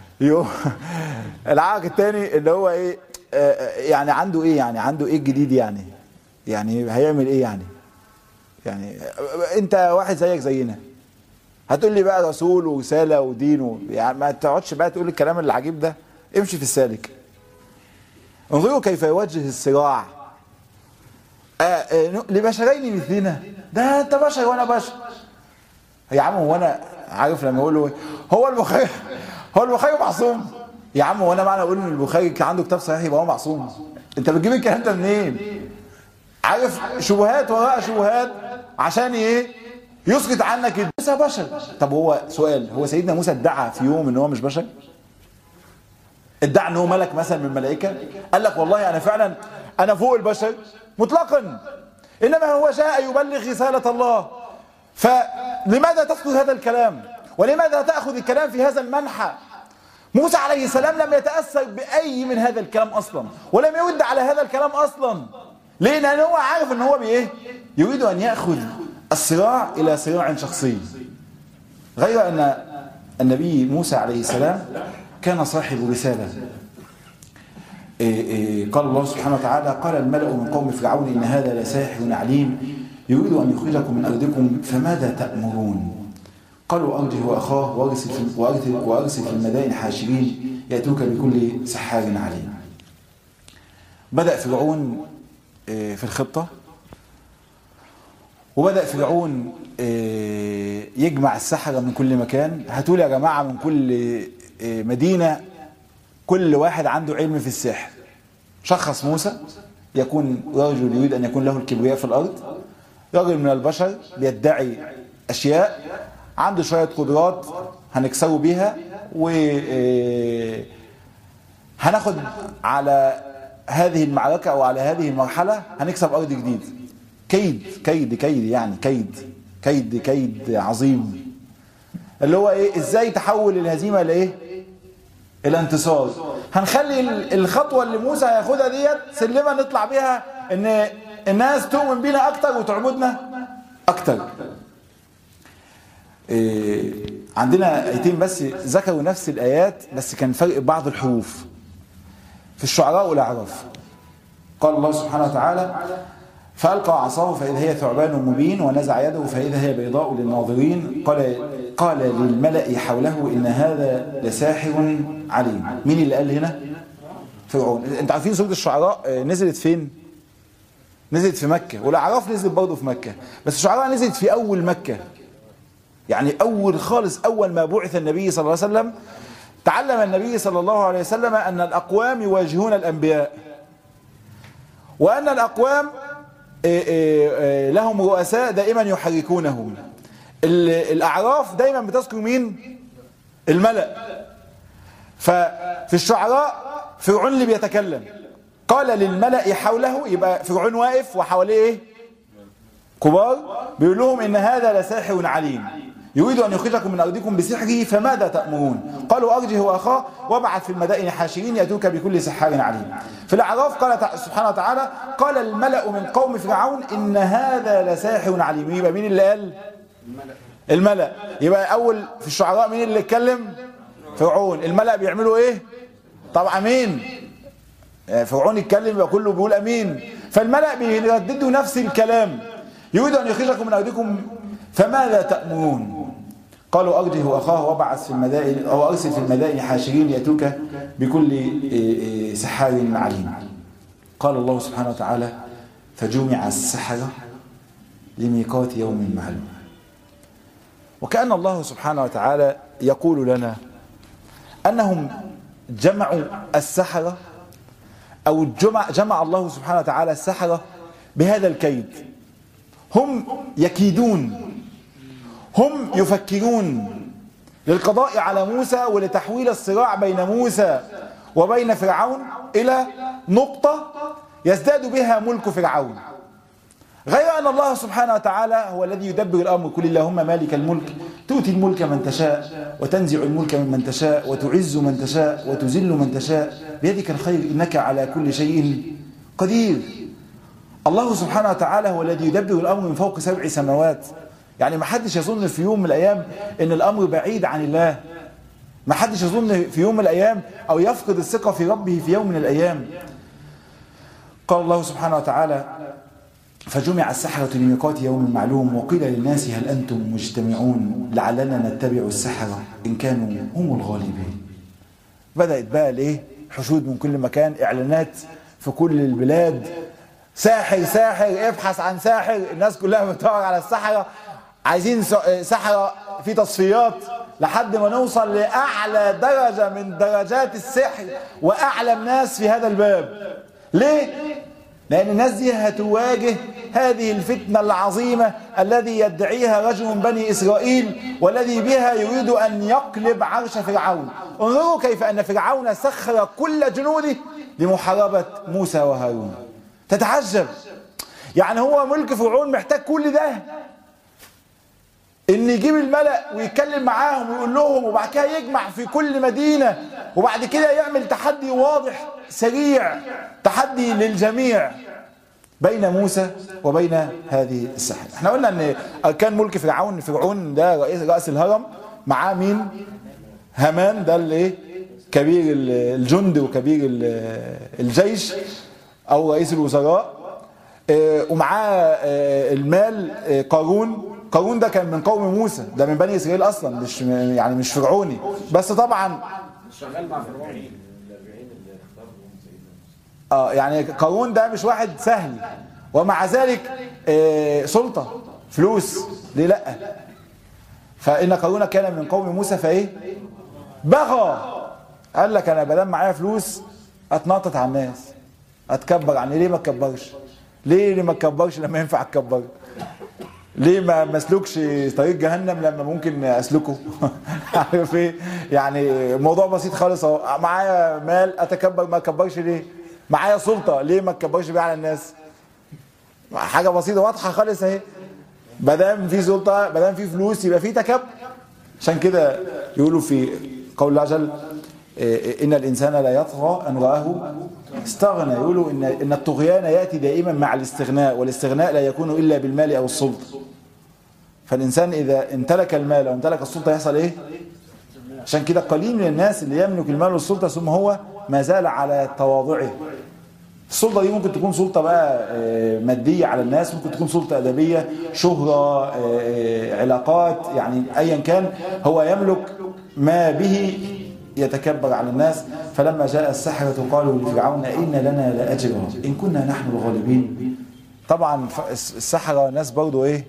العائق الثاني اللي هو ايه يعني عنده ايه، يعني عنده ايه الجديد يعني هيعمل ايه يعني انت واحد زيك زينا، هتقول لي بقى رسول ورساله ودين يعني ما تقعدش بقى تقول الكلام العجيب ده، امشي في السالك. انظروا كيف يوجه الصراع لبشرين مثلنا، ده انت بشر وانا بشر يا عم. هو انا عارف لما اقول له هو البخاري معصوم يا عم، وانا معنى اقول ان البخاري كان عنده كتاب صحيح يبقى هو معصوم؟ انت بتجيب الكلام ده منين؟ عارف شبهات وراء شبهات عشان ايه؟ يسكت عنك موسى بشر. طب هو سؤال، هو سيدنا موسى ادعى في يوم ان هو مش بشر؟ ادعى ان هو ملك مثلا من الملائكه، قال لك والله انا فعلا انا فوق البشر مطلقا، انما هو جاء يبلغ رساله الله. فلماذا تذكر هذا الكلام؟ ولماذا تاخذ الكلام في هذا المنحى؟ موسى عليه السلام لم يتاثر باي من هذا الكلام اصلا، ولم يرد على هذا الكلام اصلا. ليه؟ لان هو عارف ان هو بايه؟ يريد ان ياخذ الصراع الى صراع شخصي. غير ان النبي موسى عليه السلام كان صاحب رساله. قال الله سبحانه وتعالى: قال الملأ من قوم فرعون إن هذا لساحر عليم يريد أن يخرجكم من أرضكم فماذا تأمرون؟ قالوا أرجه وأخاه وأرسل في المدائن حاشرين يأتوك بكل سحار عليم. بدأ فرعون في الخطة، وبدأ فرعون يجمع السحرة من كل مكان. هاتوا لي يا جماعة من كل مدينة كل واحد عنده علم في السحر. شخص موسى يكون رجل يريد أن يكون له الكبرياء في الأرض، رجل من البشر بيدعي أشياء، عنده شوية قدرات هنكسره بيها، وهناخد على هذه المعركة أو على هذه المرحلة هنكسب أرض جديد. كيد يعني كيد عظيم، اللي هو إيه؟ إزاي تحول الهزيمة لإيه؟ الانتصار. هنخلي الخطوة اللي موسى هياخدها ديت سلمة نطلع بيها ان الناس تؤمن بينا اكتر وتعبدنا اكتر. عندنا ايتين بس ذكروا نفس الايات، بس كان فرق بعض الحروف في الشعراء والاعراف. قال الله سبحانه وتعالى: فألقى عصاه فإذا هي ثعبان مبين ونزع يده فإذا هي بيضاء للناظرين قال للملأ حوله إن هذا لساحر عليم. مين اللي قال هنا؟ فرعون. انت عارفين سورة الشعراء نزلت فين؟ نزلت في مكة، والأعراف نزلت برضه في مكة، بس الشعراء نزلت في أول مكة، يعني أول خالص، أول ما بعث النبي صلى الله عليه وسلم. تعلم النبي صلى الله عليه وسلم أن الأقوام يواجهون الأنبياء، وأن الأقوام لهم رؤساء دائما يحركونهم. الأعراف دائما بتذكر مين؟ الملأ. ففي الشعراء فرعون اللي بيتكلم، قال للملأ حوله، يبقى فرعون واقف وحواليه ايه؟ كبار، بيقول لهم ان هذا لساحر عليم يريد ان يخرجكم من ارضكم بسحره فماذا تأمرون؟ قالوا ارجه واخاه وابعث في المدائن حاشرين يأتوك بكل سحار عليم. في الاعراف قال سبحانه وتعالى: قال الملأ من قوم فرعون ان هذا لساحر عليم. يبقى مين اللي قال؟ الملأ. يبقى اول في الشعراء مين اللي اتكلم؟ فرعون. الملأ بيعملوا ايه؟ طبعا مين؟ فرعون يتكلم يبقى كله بيقول امين. فالملأ بيرددوا نفس الكلام، يريد ان يخرجكم من ارضكم فماذا تأمرون؟ قالوا ارجه واخاه وابعث في المدائن او ارسل في المدائن حاشرين يأتوك بكل سحار عليم. قال الله سبحانه وتعالى: فجمع السحرة لميقات يوم معلوم. وكأن الله سبحانه وتعالى يقول لنا أنهم جمعوا السحرة، أو جمع الله سبحانه وتعالى السحرة بهذا الكيد. هم يكيدون، هم يفكرون للقضاء على موسى ولتحويل الصراع بين موسى وبين فرعون إلى نقطة يزداد بها ملك فرعون. غير أن الله سبحانه وتعالى هو الذي يدبر الأمر. قل اللهم مالك الملك تؤتي الملك من تشاء وتنزع الملك ممن تشاء وتعز من تشاء وتذل من تشاء بيدك الخير إنك على كل شيء قدير. الله سبحانه وتعالى هو الذي يدبر الأمر من فوق 7 سماوات. يعني ما حدش يظن في يوم من الأيام إن الأمر بعيد عن الله. ما حدش يظن في يوم من الأيام أو يفقد الثقة في ربه في يوم من الأيام. قال الله سبحانه وتعالى: فجمع السحرة لميقات يوم معلوم وقيل للناس هل أنتم مجتمعون لعلنا نتبع السحرة إن كانوا هم الغالبين. بدأت بقى الايه؟ حشود من كل مكان، إعلانات في كل البلاد: ساحر ساحر، ابحث عن ساحر. الناس كلها بتدور على السحرة، عايزين سحرة في تصفيات لحد ما نوصل لأعلى درجة من درجات السحر وأعلم ناس في هذا الباب. ليه؟ لأن الناس دي هتواجه هذه الفتنة العظيمة الذي يدعيها رجل من بني إسرائيل، والذي بها يريد أن يقلب عرش فرعون. انظروا كيف أن فرعون سخر كل جنوده لمحاربة موسى وهارون. تتعجب، يعني هو ملك فرعون محتاج كل ده، ان يجيب الملأ ويتكلم معاهم ويقول لهم، وبعد كده يجمع في كل مدينة، وبعد كده يعمل تحدي واضح سريع، تحدي للجميع بين موسى وبين هذه السحرة. احنا قلنا ان كان ملك فرعون ده رئيس الهرم، معاه مين؟ هامان، ده اللي كبير الجند وكبير الجيش او رئيس الوزراء، ومعاه المال قارون ده كان من قوم موسى، ده من بني اسرائيل اصلا، مش فرعوني، بس طبعا شغال مع فرعون. يعني قارون ده مش واحد سهل، ومع ذلك سلطة فلوس، ليه لا؟ فإن قارون كان من قوم موسى فايه بغى، قال لك انا بدل معايا فلوس اتنطط على الناس، اتكبر عني. ليه ما اتكبرش؟ ليه ما اتكبرش لما ينفع اتكبر؟ ليه ما اسلكش طريق جهنم لما ممكن اسلكه؟ عارف ايه؟ يعني موضوع بسيط خالص اهو، معايا مال اتكبر، ما اتكبرش ليه؟ معايا سلطة، ليه ما اتكبرش بيها على الناس؟ حاجة بسيطة واضحة خالص اهي، مادام في سلطة، مادام في فلوس، يبقى في تكبر. عشان كده يقولوا في قول الله عز وجل إن الإنسان لا يطغى أن رآه استغنى. يقولوا إن الطغيان يأتي دائما مع الاستغناء، والاستغناء لا يكون إلا بالمال أو السلطة. فالإنسان إذا امتلك المال أو امتلك السلطة يحصل إيه؟ عشان كده قليل من الناس اللي يملك المال والسلطة ثم هو ما زال على تواضعه. السلطة دي ممكن تكون سلطة بقى مادية على الناس، ممكن تكون سلطة أدبية، شهرة، علاقات، يعني أيا كان، هو يملك ما به يتكبر على الناس. فلما جاء السحرة قالوا لفرعون إن لنا لأجرا إن كنا نحن الغالبين. طبعا السحرة ناس برضو إيه،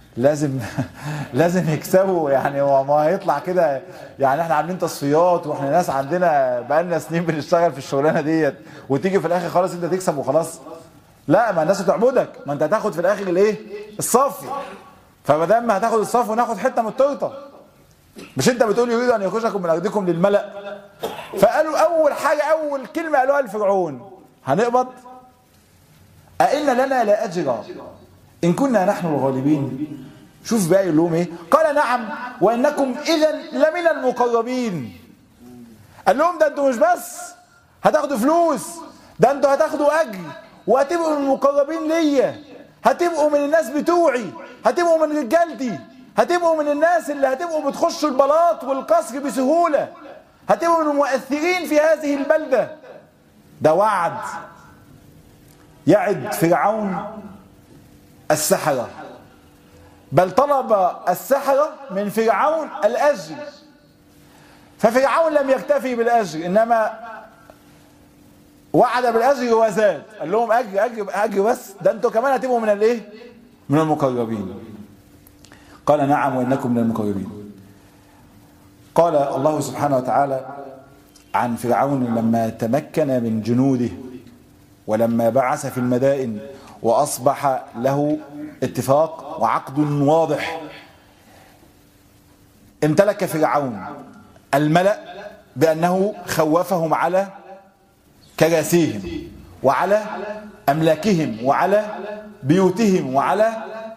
لازم يكسبوا، يعني هو ما هيطلع كده. يعني احنا عاملين تصفيات، واحنا ناس عندنا بقالنا سنين بنشتغل في الشغلانه ديت، وتيجي في الاخر خلاص انت تكسب وخلاص؟ لا، ما الناس تعبدك، ما انت هتاخد في الاخر الايه؟ الصف. فما دام هتاخد الصف وناخد حته من التورته، مش انت بتقول يريد ان يخرجكم من ارضكم للملأ؟ فقالوا اول حاجه، اول كلمه قالوها لفرعون، هنقبض؟ أئن لنا لأجرا إن كنا نحن الغالبين. شوف بقى يقول لهم ايه؟ قال نعم وانكم اذا لمن المقربين. قال لهم ده انتوا مش بس هتاخدوا فلوس، ده انتوا هتاخدوا اجر، وهتبقوا من المقربين ليا، هتبقوا من الناس بتوعي، هتبقوا من رجالتي، هتبقوا من الناس اللي هتبقوا بتخشوا البلاط والقصر بسهولة، هتبقوا من المؤثرين في هذه البلدة. ده وعد يعد فرعون السحرة، بل طلب السحرة من فرعون الأجر. ففرعون لم يكتفي بالأجر، إنما وعد بالأجر وزاد، قال لهم أجر أجر أجر، بس ده أنتوا كمان هتبقوا من الإيه؟ من المقربين. قال نعم وإنكم من المقربين. قال الله سبحانه وتعالى عن فرعون لما تمكن من جنوده، ولما بعث في المدائن وأصبح له اتفاق وعقد واضح، امتلك فرعون الملأ بأنه خوفهم على كراسيهم وعلى أملاكهم وعلى بيوتهم وعلى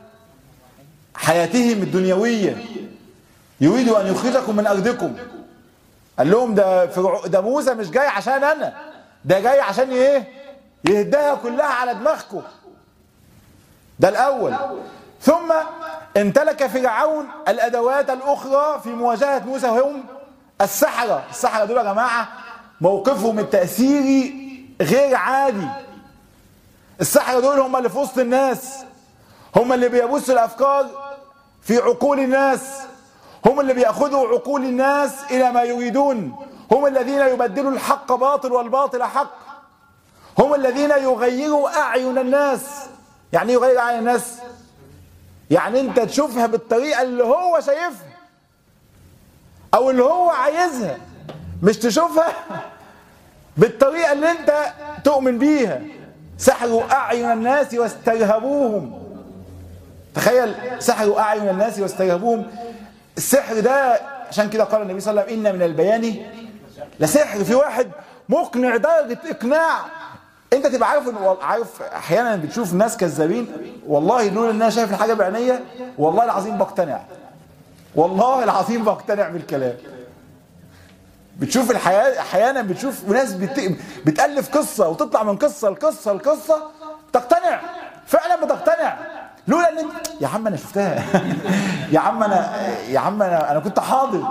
حياتهم الدنيوية. يريد أن يخرجكم من أرضكم. قال لهم ده موسى مش جاي عشان أنا، ده جاي عشان إيه؟ يهدها كلها على دماغكم. ده الأول. ثم امتلك فرعون الأدوات الأخرى في مواجهة موسى، وهم السحرة. السحرة دول يا جماعة موقفهم التأثيري غير عادي. السحرة دول هم اللي في وسط الناس، هم اللي بيبثوا الأفكار في عقول الناس، هم اللي بيأخذوا عقول الناس إلى ما يريدون، هم الذين يبدلوا الحق باطل والباطل حق، هم الذين يغيروا أعين الناس. يعني يغير أعين الناس؟ يعني أنت تشوفها بالطريقة اللي هو شايفها أو اللي هو عايزها، مش تشوفها بالطريقة اللي أنت تؤمن بيها. سحروا أعين الناس واسترهبوهم. تخيل، سحروا أعين الناس واسترهبوهم. السحر ده عشان كده قال النبي صلى الله عليه وسلم إن من البيان لسحر. في واحد مقنع درجة إقناع انت تبقى عارف احيانا بتشوف ناس كذابين، والله لولا ان انا شايف الحاجه بعينيا والله العظيم بقتنع، والله العظيم بقتنع بالكلام. بتشوف الحياه احيانا بتشوف ناس بتالف قصه وتطلع من قصه لقصه تقتنع، فعلا بتقتنع لولا ان انت يا عم انا شفتها يا عم انا كنت حاضر.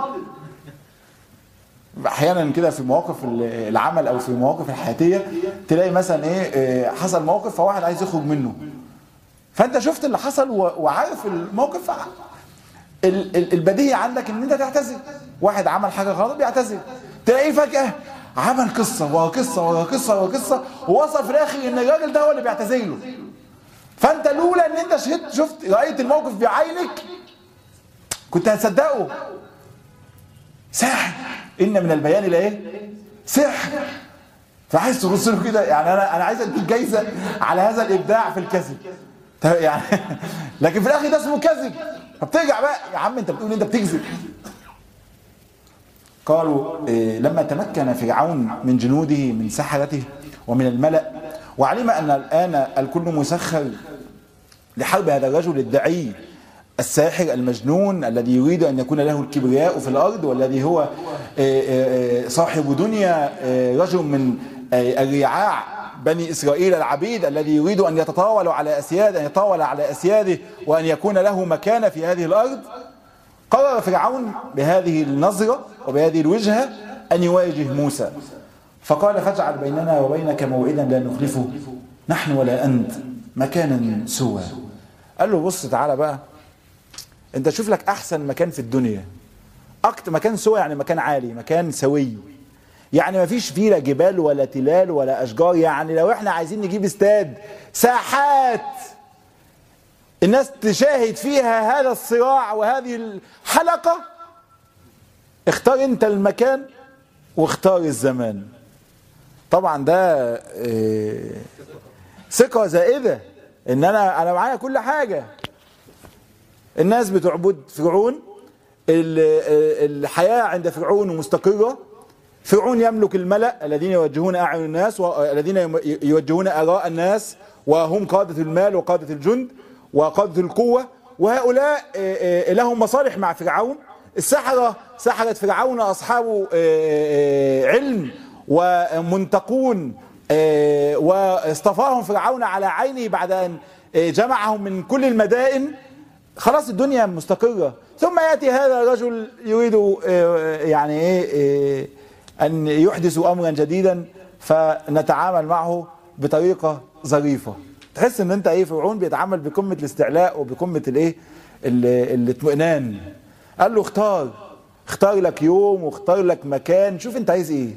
احيانا كده في مواقف العمل او في مواقف الحياتيه تلاقي مثلا ايه حصل موقف فواحد عايز يخرج منه، فانت شفت اللي حصل وعارف الموقف. البديهي عندك ان انت تعتذر. واحد عمل حاجه غلط بيعتذر، تلاقيه فجاه عمل قصه ورا قصه ورا قصه ورا قصه ووصل في الاخر ان الراجل ده هو اللي بيعتذر له. فانت لولا ان انت شفت رايت الموقف بعينك كنت هتصدقه. سحر، ان من البيان لايه؟ سحر. فعايز تبص له كده، يعني انا عايز اديك جايزه على هذا الابداع في الكذب يعني لكن في الاخر ده اسمه كذب. فبترجع بقى يا عم انت بتقول انت بتكذب. قالوا لما تمكن فرعون من جنوده من سحرته ومن الملأ وعلم ان الان الكل مسخر لحرب هذا الرجل الدعي الساحر المجنون الذي يريد أن يكون له الكبرياء في الأرض، والذي هو صاحب دنيا، رجل من الرعاع بني إسرائيل العبيد الذي يريد أن يتطاول على أسياده وأن يكون له مكانة في هذه الأرض. قرر فرعون بهذه النظرة وبهذه الوجهة أن يواجه موسى، فقال فاجعل بيننا وبينك موعدا لا نخلفه نحن ولا أنت مكانا سوى. قال له بص تعالى بقى، انت شوف لك احسن مكان في الدنيا، اكتر مكان سوى يعني مكان عالي، مكان سوي، يعني ما فيش فيه لا جبال ولا تلال ولا اشجار. يعني لو احنا عايزين نجيب استاد ساحات الناس تشاهد فيها هذا الصراع وهذه الحلقة، اختار انت المكان واختار الزمان. طبعا ده ثقة زائدة ان انا معايا كل حاجة. الناس بتعبد فرعون، الحياة عند فرعون مستقرة، فرعون يملك الملأ الذين يوجهون أعين الناس والذين يوجهون آراء الناس، وهم قادة المال وقادة الجند وقادة القوة، وهؤلاء لهم مصالح مع فرعون. سحرة فرعون أصحاب علم ومنتقون، واصطفاهم فرعون على عينه بعد أن جمعهم من كل المدائن. خلاص الدنيا مستقرة، ثم يأتي هذا الرجل يريد يعني ايه ان يحدث امرا جديدا، فنتعامل معه بطريقة ظريفة. تحس ان انت ايه فرعون بيتعامل بقمة الاستعلاء وبقمة الايه الاطمئنان. قال له اختار لك يوم واختار لك مكان، شوف انت عايز ايه.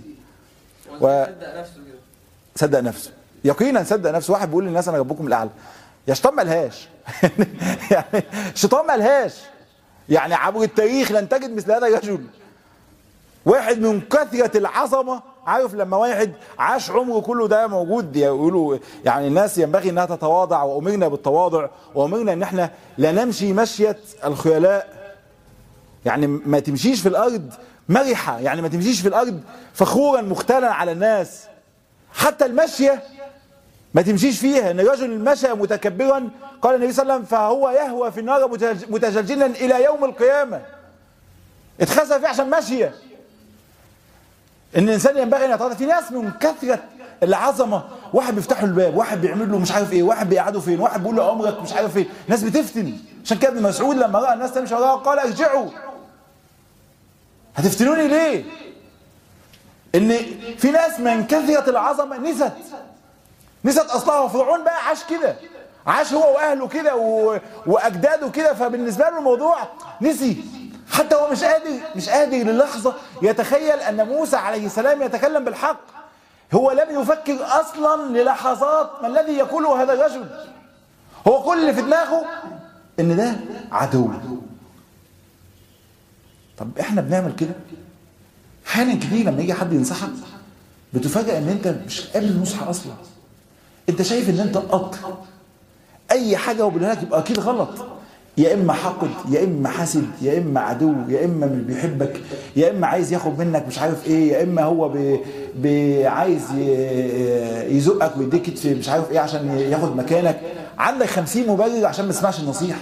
صدق نفسه يقينا، صدق نفسه. واحد بيقول للناس انا ربكم الاعلى، يا شيطان ملهاش يعني شيطان ملهاش، يعني عبر التاريخ لن تجد مثل هذا الرجل. واحد من كثرة العظمة. عارف لما واحد عاش عمره كله ده موجود، يقولوا يعني الناس ينبغي انها تتواضع، وامرنا بالتواضع، وامرنا ان احنا لا نمشي مشية الخيلاء. يعني ما تمشيش في الارض مرحة، يعني ما تمشيش في الارض فخورا مختالا على الناس. حتى المشية ما تمشيش فيها. ان الرجل مشى متكبرا قال النبي صلى الله عليه وسلم فهو يهوى في النار متجلجلا الى يوم القيامة. اتخذ فيه عشان ماشية. ان الانسان ينبغي ان يتواضع. في ناس من كثرة العظمة واحد بيفتح له الباب، واحد بيعمل له مش عارف ايه، واحد بيقعده فين، واحد بيقول له عمرك مش عارف ايه. ناس بتفتن. عشان كده ابن مسعود لما راى الناس تمشي وراءه قال ارجعوا، هتفتنوني ليه؟ ان في ناس من كثرة العظمة نست اصلها. فرعون بقى عاش كده، عاش هو واهله كده واجداده كده، فبالنسبه له الموضوع نسي. حتى هو مش قادر للحظه يتخيل ان موسى عليه السلام يتكلم بالحق. هو لم يفكر اصلا للحظات ما الذي يقوله هذا الرجل. هو كل اللي في دماغه ان ده عدو. طب احنا بنعمل كده احيانا كتير. لما يجي حد ينصحك بتفاجئ ان انت مش قابل النصح اصلا. انت شايف ان انت قط، اي حاجه هو بيقولها لك يبقى اكيد غلط، يا اما حقد، يا اما حسد، يا اما عدو، يا اما مش بيحبك، يا اما عايز ياخد منك مش عارف ايه، يا اما هو عايز يزقك ويديك كتف مش عارف ايه عشان ياخد مكانك. عندك 50 مبرر عشان ما تسمعش النصيحه.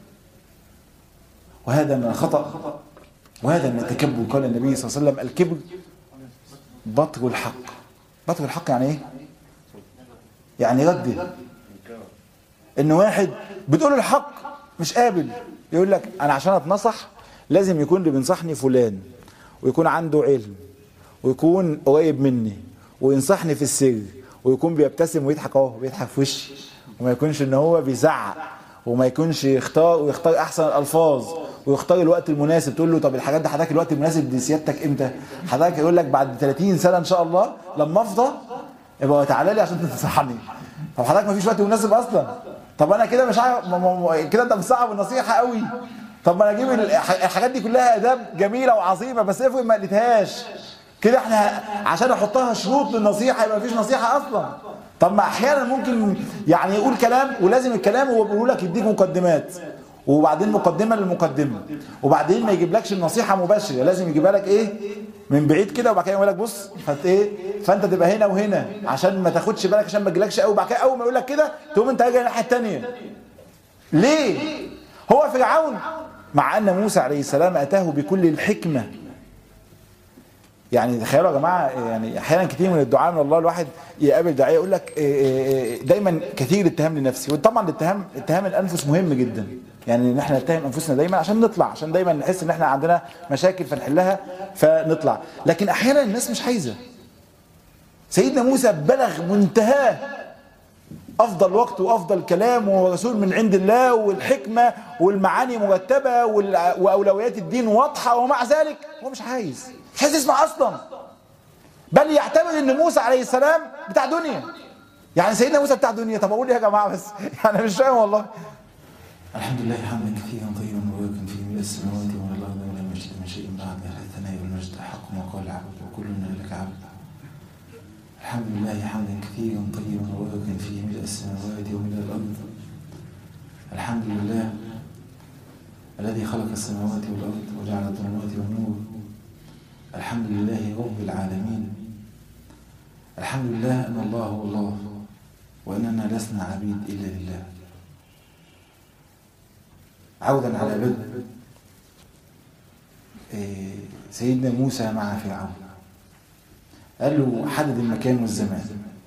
وهذا من الخطأ وهذا من التكبر. قال النبي صلى الله عليه وسلم: الكبر بطر الحق. بطر الحق يعني ايه؟ يعني رد. ان واحد بتقول الحق مش قابل، يقول لك انا عشان اتنصح لازم يكون اللي بينصحني فلان، ويكون عنده علم، ويكون قريب مني، وينصحني في السر، ويكون بيبتسم ويضحك اهو بيضحك في وشي، وما يكونش ان هو بيزعق، وما يكونش ويختار احسن الالفاظ، ويختار الوقت المناسب. تقول له طب الحاجات دي حضرتك الوقت المناسب دي سيادتك امتى؟ حضرتك يقول لك بعد 30 سنه ان شاء الله لما افضى يبقى تعالى لي عشان تنصحني. طب حضرتك ما فيش وقت مناسب اصلا. طب انا كده مش عارف كده انت مصعب النصيحه قوي. طب ما انا اجيب الحاجات دي كلها اداب جميله وعظيمه، بس افرض ما قلتهاش كده احنا عشان احطها شروط للنصيحه يبقى مفيش نصيحه اصلا. طب ما احيانا ممكن يعني يقول كلام ولازم الكلام هو بيقول لك يديك مقدمات، وبعدين مقدمه للمقدمه، وبعدين ما يجيبلكش النصيحه مباشره، لازم يجيبها لك ايه من بعيد كده، وبعد كده يقول لك بص فانت تبقى هنا وهنا عشان ما تاخدش بالك عشان ما تجيلكش قوي. بعد كده اول ما يقول لك كده تقوم انت راجع الناحيه الثانيه. ليه؟ هو فرعون مع ان موسى عليه السلام اتاه بكل الحكمه. يعني تخيلوا يا جماعه، يعني احيانا كتير من الدعاء من الله الواحد يقابل داعيه يقول لك دايما كثير الاتهام لنفسي. وطبعا اتهام الانفس مهم جدا، يعني ان احنا نتهم انفسنا دايما عشان نطلع، عشان دايما نحس ان احنا عندنا مشاكل فنحلها فنطلع. لكن احيانا الناس مش عايزه. سيدنا موسى بلغ منتهاه، افضل وقت وافضل كلام ورسول من عند الله، والحكمه والمعاني مرتبه واولويات الدين واضحه، ومع ذلك هو مش عايز يسمع اصلا، بل يعتبر ان موسى عليه السلام بتاع دنيا. يعني سيدنا موسى بتاع دنيا. طب اقول ايه يا جماعه بس؟ يعني مش فاهم والله. الحمد لله حمدا كثيرا طيبا مباركا فيه ملء السماوات والارض ولا مجد من شيء بعد اهل الثناء والمجد حق ما قال العبد وكلنا لك عبد. الحمد لله حمدا كثيرا طيبا مباركا فيه ملء السماوات وملء الارض. الحمد لله الذي خلق السماوات والارض وجعل الظلمات والنور. الحمد لله رب العالمين. الحمد لله ان الله هو الله واننا لسنا عبيد الا لله. عودا على بدء سيدنا موسى مع فرعون، قال له حدد المكان والزمان.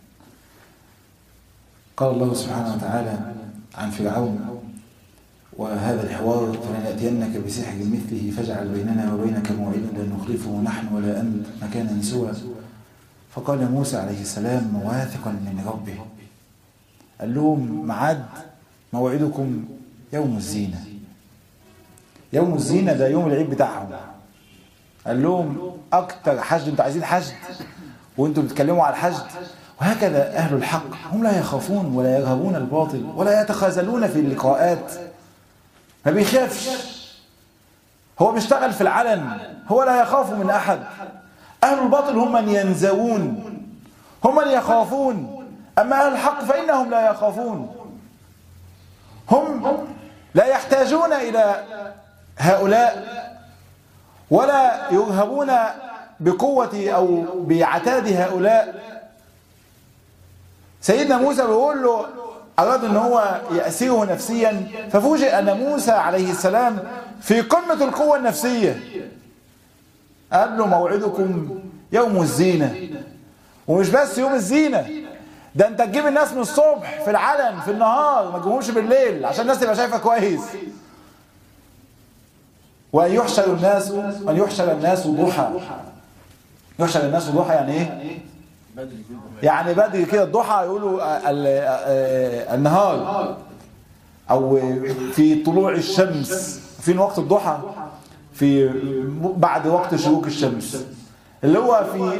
قال الله سبحانه وتعالى عن فرعون وهذا الحوار: فلنأتينك بسحر مثله فاجعل بيننا وبينك موعدا لن نخلفه نحن ولا أنت مكانا سوى. فقال موسى عليه السلام واثقا من ربه، قال لهم ميعاد موعدكم يوم الزينة. يوم الزينة ده يوم العيد بتاعهم. قال لهم أكتر حشد، انتوا عايزين حشد وانتوا بتتكلموا على الحشد. وهكذا أهل الحق هم لا يخافون ولا يرهبون الباطل ولا يتخاذلون في اللقاءات. ما بيخافش، هو بيشتغل في العلن، هو لا يخاف من أحد. أهل الباطل هم من ينزوون، هم من يخافون. أما أهل الحق فإنهم لا يخافون، هم لا يحتاجون إلى هؤلاء ولا يرهبون بقوة أو بعتاد هؤلاء. سيدنا موسى بيقول له أراد أن هو يأسره نفسيا، ففوجئ أن موسى عليه السلام في قمة القوة النفسية. قال له موعدكم يوم الزينة. ومش بس يوم الزينة، ده انت تجيب الناس من الصبح في العلن في النهار، ما تجيبهمش بالليل عشان الناس تبقى شايفة كويس. وأن يحشر الناس ضحى. يحشر الناس ضحى يعني ايه؟ يعني بدري كده الضحى، يقولوا النهار او في طلوع الشمس. فين وقت الضحى؟ في بعد وقت شروق الشمس، اللي هو في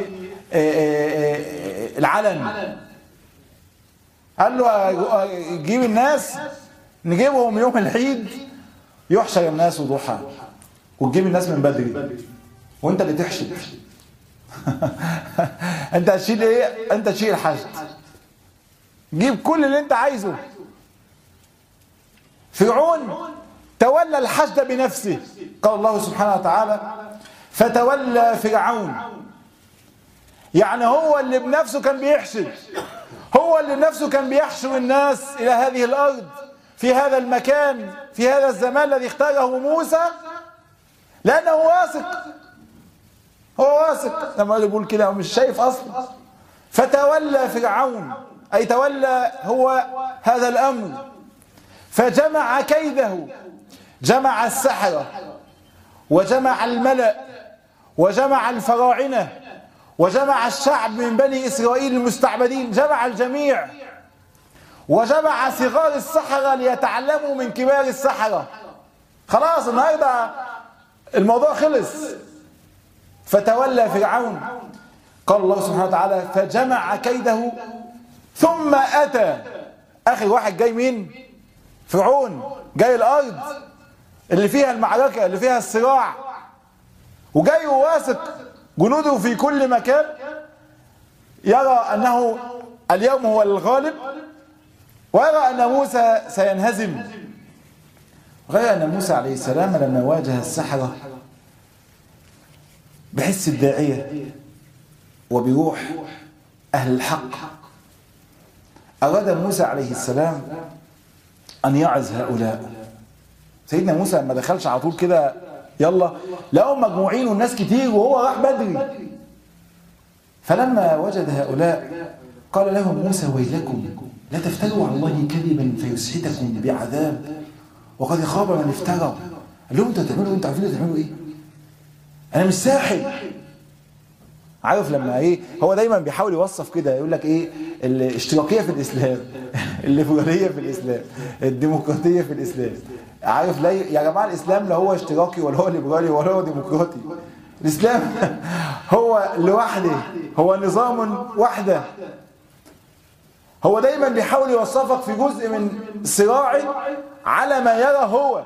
العلن. قال له جيب الناس، نجيبهم يوم العيد يحشر الناس ضحى، وتجيب الناس من بدري وانت اللي تحشد. انت هتشيل ايه؟ انت تشيل الحشد. جيب كل اللي انت عايزه. فرعون تولى الحشد بنفسه. قال الله سبحانه وتعالى فتولى فرعون، يعني هو اللي بنفسه كان بيحشد، هو اللي بنفسه كان بيحشو الناس إلى هذه الأرض في هذا المكان في هذا الزمان الذي اختاره موسى، لأنه واثق، هو واثق. لما يقول كده ومش شايف أصلا. فتولى فرعون أي تولى هو هذا الأمر، فجمع كيده، جمع السحرة وجمع الملأ وجمع الفراعنة وجمع الشعب من بني إسرائيل المستعبدين، جمع الجميع، وجمع صغار السحرة ليتعلموا من كبار السحرة. خلاص النهارده الموضوع خلص. فتولى فرعون، قال الله سبحانه وتعالى فجمع كيده ثم أتى. آخر واحد جاي مين؟ فرعون، جاي الأرض اللي فيها المعركة اللي فيها الصراع، وجاي واثق جنوده في كل مكان، يرى أنه اليوم هو الغالب، ويرى أن موسى سينهزم. غير أن موسى عليه السلام لما واجه السحرة بحس الداعية وبروح أهل الحق، أراد موسى عليه السلام أن يعظ هؤلاء. سيدنا موسى ما دخلش على طول كده يلا، لقوا مجموعين والناس كتير وهو راح بدري. فلما وجد هؤلاء قال لهم موسى ويلكم لا تفتروا على الله كذبا فيسحتكم بعذاب وقد خاب من افترى. قال لهم انتوا هتعملوا، انتوا عارفين هتعملوا ايه؟ انا مش ساحر. عارف لما ايه، هو دايما بيحاول يوصف كده، يقول لك ايه الاشتراكيه في الاسلام، الليبراليه في الاسلام، الديمقراطيه في الاسلام. عارف لا يا جماعه، الاسلام لا هو اشتراكي ولا هو ليبرالي ولا هو ديمقراطي. الاسلام هو لوحده، هو نظام وحده. هو دايما بيحاول يوصفك في جزء من صراع على ما يرى هو.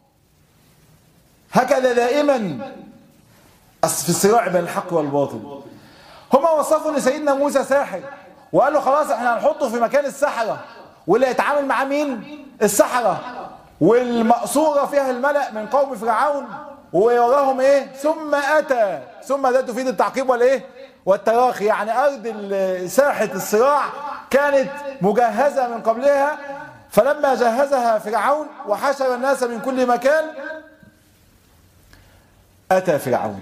هكذا دائما في الصراع بين الحق والباطل. هما وصفوا ان سيدنا موسى ساحر، وقالوا خلاص احنا هنحطه في مكان السحرة، واللي يتعامل معاه مين؟ السحرة، والمقصورة فيها الملأ من قوم فرعون، ويراهم ايه؟ ثم اتى. ثم ده تفيد التعقيب والايه؟ والتراخي، يعني ارض ساحة الصراع كانت مجهزة من قبلها، فلما جهزها فرعون وحشر الناس من كل مكان اتى فرعون.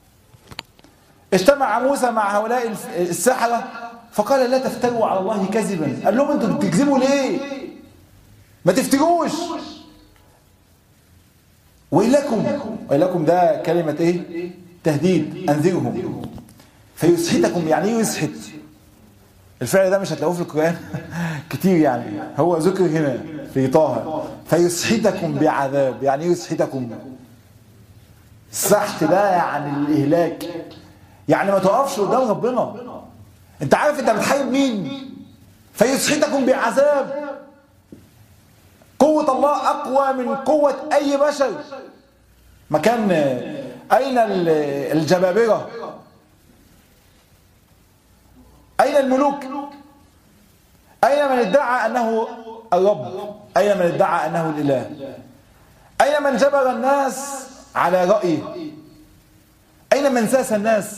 اجتمع موسى مع هؤلاء السحرة فقال لا تفتروا على الله كذبا. قال لهم انتوا بتكذبوا ليه؟ ما تفتروش. ويلكم ده كلمة ايه؟ تهديد. انذرهم فيسحتكم. يعني ايه يسحت؟ الفعل ده مش هتلاقوه في القرآن كتير، يعني هو ذكر هنا في طه. فيسحتكم بعذاب. يعني ايه يسحتكم؟ السحت ده يعني الإهلاك، يعني ما تقفش قدام ربنا. انت عارف انت بتحارب مين؟ فيسحتكم بعذاب. قوة الله أقوى من قوة أي بشر. مكان أين الجبابرة؟ أين الملوك؟ أين من ادعى أنه الرب؟ أين من ادعى أنه الإله؟ أين من جبر الناس على رأيه؟ أين من ساس الناس؟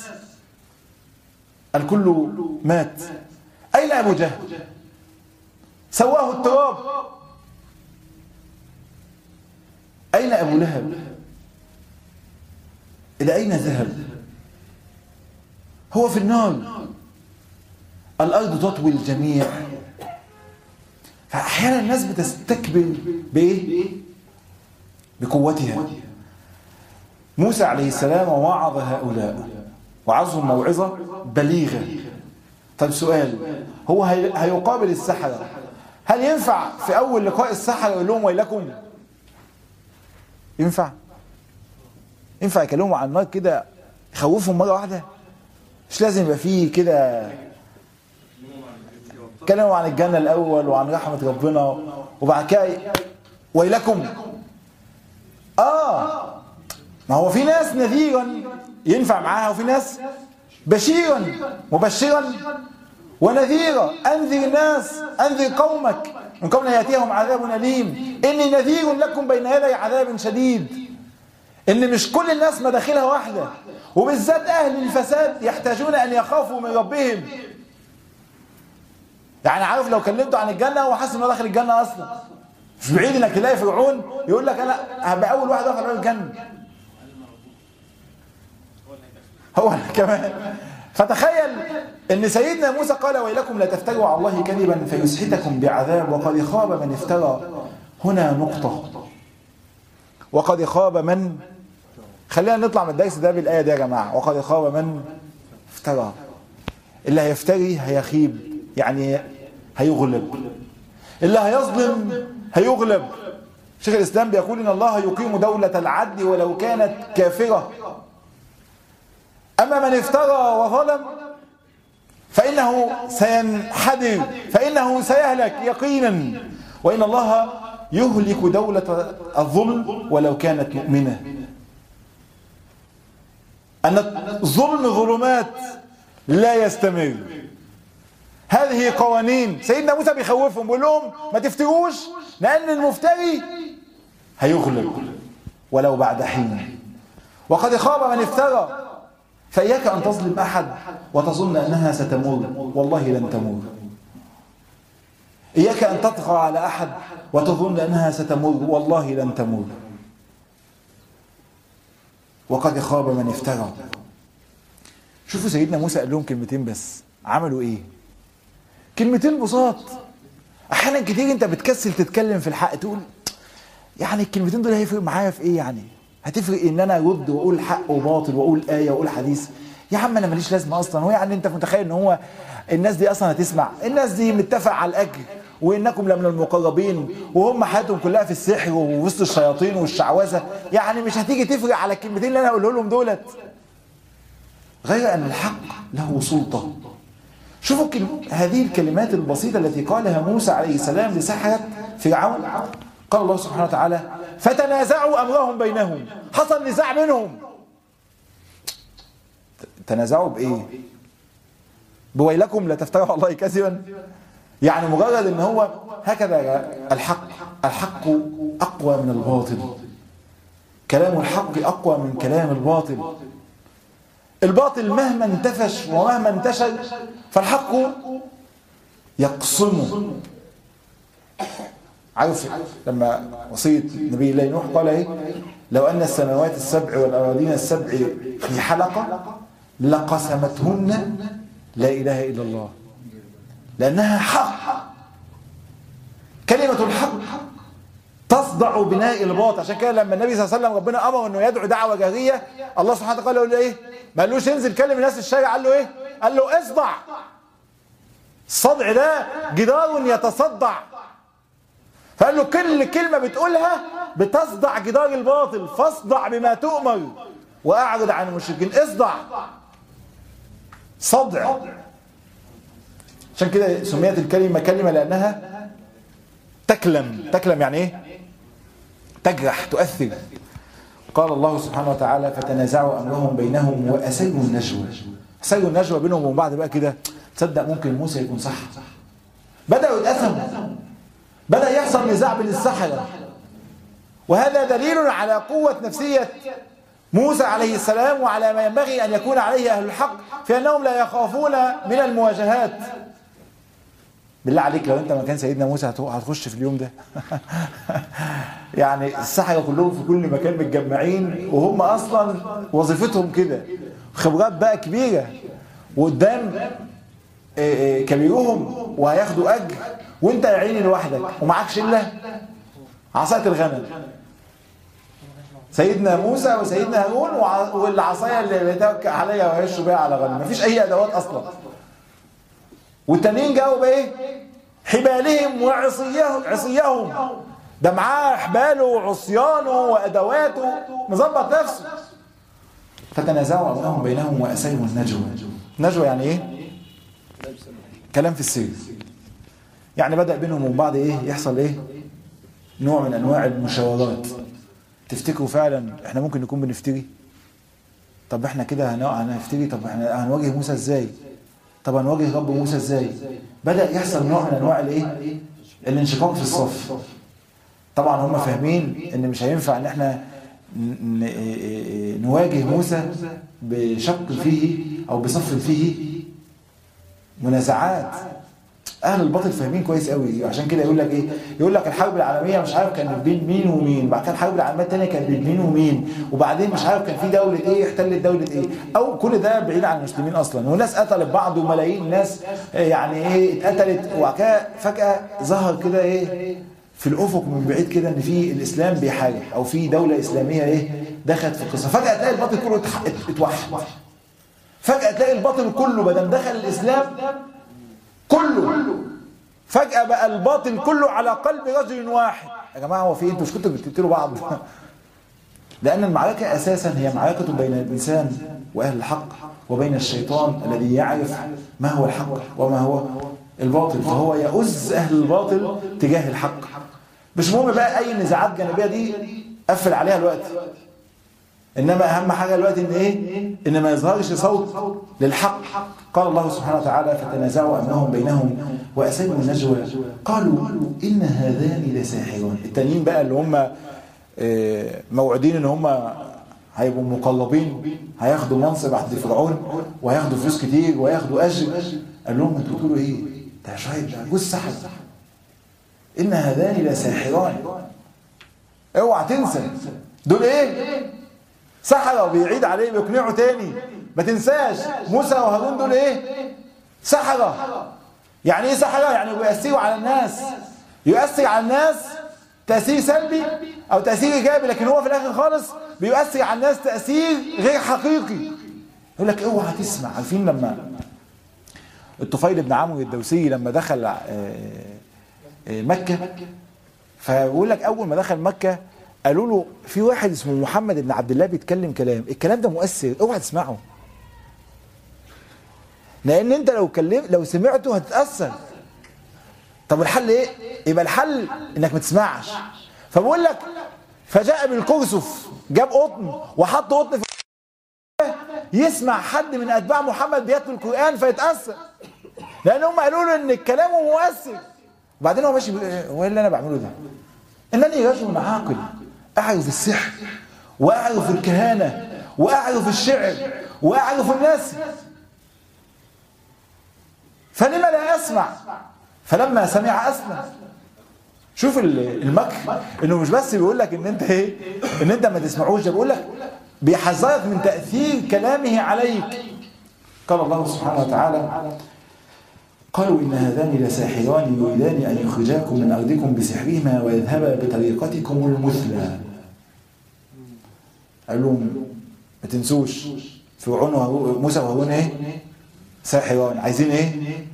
الكل مات. أين أبو جهل؟ سواه التراب. أين أبو لهب؟ إلى أين ذهب؟ هو في النار. الأرض تطوي الجميع. فأحيانا الناس بتستكبر بإيه؟ بقوتها. موسى عليه السلام وعظ هؤلاء، وعظهم موعظة بليغة. طيب سؤال، هو هيقابل السحرة، هل ينفع في أول لقاء السحرة يقول لهم ويلكم؟ ينفع يكلمهم عن النار كده يخوفهم مرة واحدة؟ مش لازم يبقى فيه كده كلموا عن الجنة الأول وعن رحمة ربنا وبعد كده ويلكم. ما هو في ناس نذيرا ينفع معاها، وفي ناس بشيرا مبشرا ونذيرا، أنذر الناس، أنذر قومك من قبل أن يأتيهم عذاب أليم، إني نذير لكم بين يدي عذاب شديد. إن مش كل الناس مداخلها واحدة، وبالذات أهل الفساد يحتاجون أن يخافوا من ربهم. يعني عارف لو كلمته عن الجنة هو حاسس إنه داخل الجنة أصلا، مش بعيد إنك تلاقي فرعون يقول لك أنا هبقى أول واحد داخل الجنة هو كمان. فتخيل ان سيدنا موسى قال ويلكم لا تفتروا على الله كذبا فيسحتكم بعذاب وقد خاب من افترى. هنا نقطة، وقد خاب من، خلينا نطلع من الدرس ده بالآية دي يا جماعة، وقد خاب من افترى. اللي هيفتري هيخيب، يعني هيغلب. اللي هيظلم هيغلب. شيخ الإسلام بيقول إن الله يقيم دولة العدل ولو كانت كافرة. أما من افترى وظلم فإنه سينحدر، فإنه سيهلك يقينا. وإن الله يهلك دولة الظلم ولو كانت مؤمنة. أن الظلم ظلمات لا يستمر. هذه قوانين. سيدنا موسى بيخوفهم بيقول لهم ما تفتروش لأن المفتري هيغلب ولو بعد حين. وقد خاب من افترى. فإياك أن تظلم أحد وتظن أنها ستمر، والله لن تمر. إياك أن تطغى على أحد وتظن أنها ستمر، والله لن تمر. وقد خاب من افترى. شوفوا سيدنا موسى قال لهم كلمتين بس، عملوا إيه؟ كلمتين بساط. أحيانا كتير أنت بتكسل تتكلم في الحق، تقول يعني الكلمتين دول هيفرق معايا في إيه يعني؟ هتفرق ان انا ارد واقول حق وباطل واقول ايه واقول حديث؟ يا عم انا ماليش لازمه اصلا. هو يعني انت متخيل ان هو الناس دي اصلا هتسمع؟ الناس دي متفق على الاجر وانكم لمن المقربين، وهم حياتهم كلها في السحر ووسط الشياطين والشعوذه، يعني مش هتيجي تفرق على الكلمتين اللي انا هقوله لهم دولت. غير ان الحق له سلطه. شوفوا هذه الكلمات البسيطه التي قالها موسى عليه السلام لسحرة فرعون. قال الله سبحانه وتعالى فتنازعوا أمرهم بينهم. حصل نزاع بينهم. تنازعوا بإيه؟ بويلكم لا تفتروا على الله كذبا. يعني مجرد ان هو هكذا الحق أقوى من الباطل. كلام الحق أقوى من كلام الباطل. الباطل مهما انتفش ومهما انتشر فالحق يقصمه. عارف لما وصية نبي الله نوح قال ايه؟ لو أن السماوات السبع والأراضين السبع في حلقة لقسمتهن لا إله إلا الله، لأنها حق. كلمة الحق تصدع بناء الباطل. عشان كده لما النبي صلى الله عليه وسلم ربنا أمر أنه يدعو دعوة جاهرية، الله سبحانه وتعالى قال له إيه؟ ما قالوش انزل كلم الناس في الشارع، قال له إيه؟ قال له اصدع. الصدع ده جدار يتصدع. فقال له كل كلمة بتقولها بتصدع جدار الباطل، فاصدع بما تؤمر وأعرض عن المشركين. اصدع. صدع. عشان كده سميت الكلمة كلمة لأنها تكلم يعني ايه؟ تجرح، تؤثر. قال الله سبحانه وتعالى فتنازعوا أمرهم بينهم وأسروا النجوى. أسروا النجوى بينهم ومن بعد بقى كده تصدق ممكن موسى يكون صح. بدأوا يتأثموا، بدأ يحصل نزاع بين السحرة. وهذا دليل على قوة نفسية موسى عليه السلام وعلى ما ينبغي أن يكون عليه أهل الحق في أنهم لا يخافون من المواجهات. بالله عليك لو أنت مكان سيدنا موسى هتخش في اليوم ده؟ يعني السحرة كلهم في كل مكان متجمعين وهم أصلا وظيفتهم كده، خبرات بقى كبيرة وقدام كبيرهم وهياخدوا أجر، وانت يا عيني لوحدك ومعكش الا عصايه الغنم. سيدنا موسى وسيدنا هارون والعصايه اللي بيتوكل عليها ويشوا بيها على غنم، مفيش اي ادوات اصلا. والتانيين جاوا بايه؟ حبالهم وعصيهم. ده معاه حباله وعصيانه وادواته، مظبط نفسه. فتنازعوا امرهم بينهم واسروا النجوى. نجوى يعني ايه؟ كلام في السر. يعني بدأ بينهم وبين بعض ايه؟ يحصل ايه؟ نوع من انواع المشاورات. تفتكروا فعلا احنا ممكن نكون بنفتري؟ طب احنا كده هنفتري؟ طب احنا هنواجه موسى ازاي؟ طب هنواجه رب موسى ازاي؟ بدأ يحصل نوع من انواع الايه؟ الانشقاق في الصف. طبعا هم فاهمين ان مش هينفع ان احنا نواجه موسى بشق فيه او بصف فيه منازعات. اهل الباطل فاهمين كويس قوي، عشان كده يقول لك ايه؟ يقول لك الحرب العالميه مش عارف كانت بين مين ومين، بعد كده الحرب العالميه الثانيه كانت بين مين ومين، وبعدين مش عارف كان في دوله ايه احتلت دوله ايه، او كل ده بعيد عن المسلمين اصلا، وناس قتلت بعض وملايين ناس يعني ايه اتقتلت، وبعد كده فجاه ظهر كده ايه في الافق من بعيد كده ان في الاسلام بيحارب او في دوله اسلاميه ايه دخلت في القصه. فجاه تلاقي الباطل كله اتوحد، فجاه تلاقي الباطل كله بدل دخل الاسلام كله، فجأة بقى الباطل كله على قلب رجل واحد. يا جماعة هو في انتوا مش كنتوا بتقتلوا بعض؟ لأن المعركة أساسا هي معركة بين الإنسان وأهل الحق وبين الشيطان الذي يعرف ما هو الحق وما هو الباطل، فهو يؤز أهل الباطل تجاه الحق. مش مهم بقى أي نزاعات جانبية دي قفل عليها الوقت، إنما أهم حاجة الوقت إن إيه؟ إن ما يظهرش صوت للحق. قال الله سبحانه وتعالى فتنازعوا أمرهم بينهم وأسروا النجوى قالوا إن هذان لساحران. التانيين بقى اللي هم موعدين إن هم هيبقوا مقلبين، هياخدوا منصب عند فرعون وهياخدوا فلوس كتير وهياخدوا أجر، قال لهم أنتوا بتقولوا إيه؟ ده شوية جوز سحر، إن هذان لساحران. اوعى تنسى دول إيه؟ سحرة. وبيعيد عليه بيقنعه تاني ما تنساش موسى وهارون دول ايه؟ سحرة. يعني ايه سحرة؟ يعني بيأثروا على الناس، يؤثر على الناس تأثير سلبي او تأثير ايجابي، لكن هو في الاخر خالص بيؤثر على الناس تأثير غير حقيقي. يقول لك اوعى تسمع. عارفين لما الطفيل بن عمرو الدوسي لما دخل مكة، فبيقول لك اول ما دخل مكة قالوا له في واحد اسمه محمد بن عبد الله بيتكلم الكلام ده مؤثر، اوعى تسمعه، لان انت لو سمعته هتتاثر. طب الحل ايه؟ يبقى الحل انك ما تسمعش. فبقول لك فجاء بالكرسف، جاب قطن وحط قطن في يسمع حد من اتباع محمد بيتلو القران فيتاثر، لان هم قالوا له ان الكلام مؤثر. وبعدين هو ماشي هو ايه اللي انا بعمله ده؟ انني رجل عاقل أعرف السحر وأعرف الكهانة وأعرف الشعر وأعرف الناس، فلما لا أسمع؟ فلما سمع أسمع. شوف المكر، إنه مش بس بيقول لك إن أنت إيه؟ إن أنت ما تسمعوش، ده بيقول لك بيحذرك من تأثير كلامه عليك. قال الله سبحانه وتعالى قالوا إن هذان لساحران يريدان أن يخرجاكم من أرضكم بسحرهما ويذهبا بطريقتكم المثلى. قال لهم ما تنسوش فرعون وموسى وهارون ايه؟ ساحران. عايزين ايه؟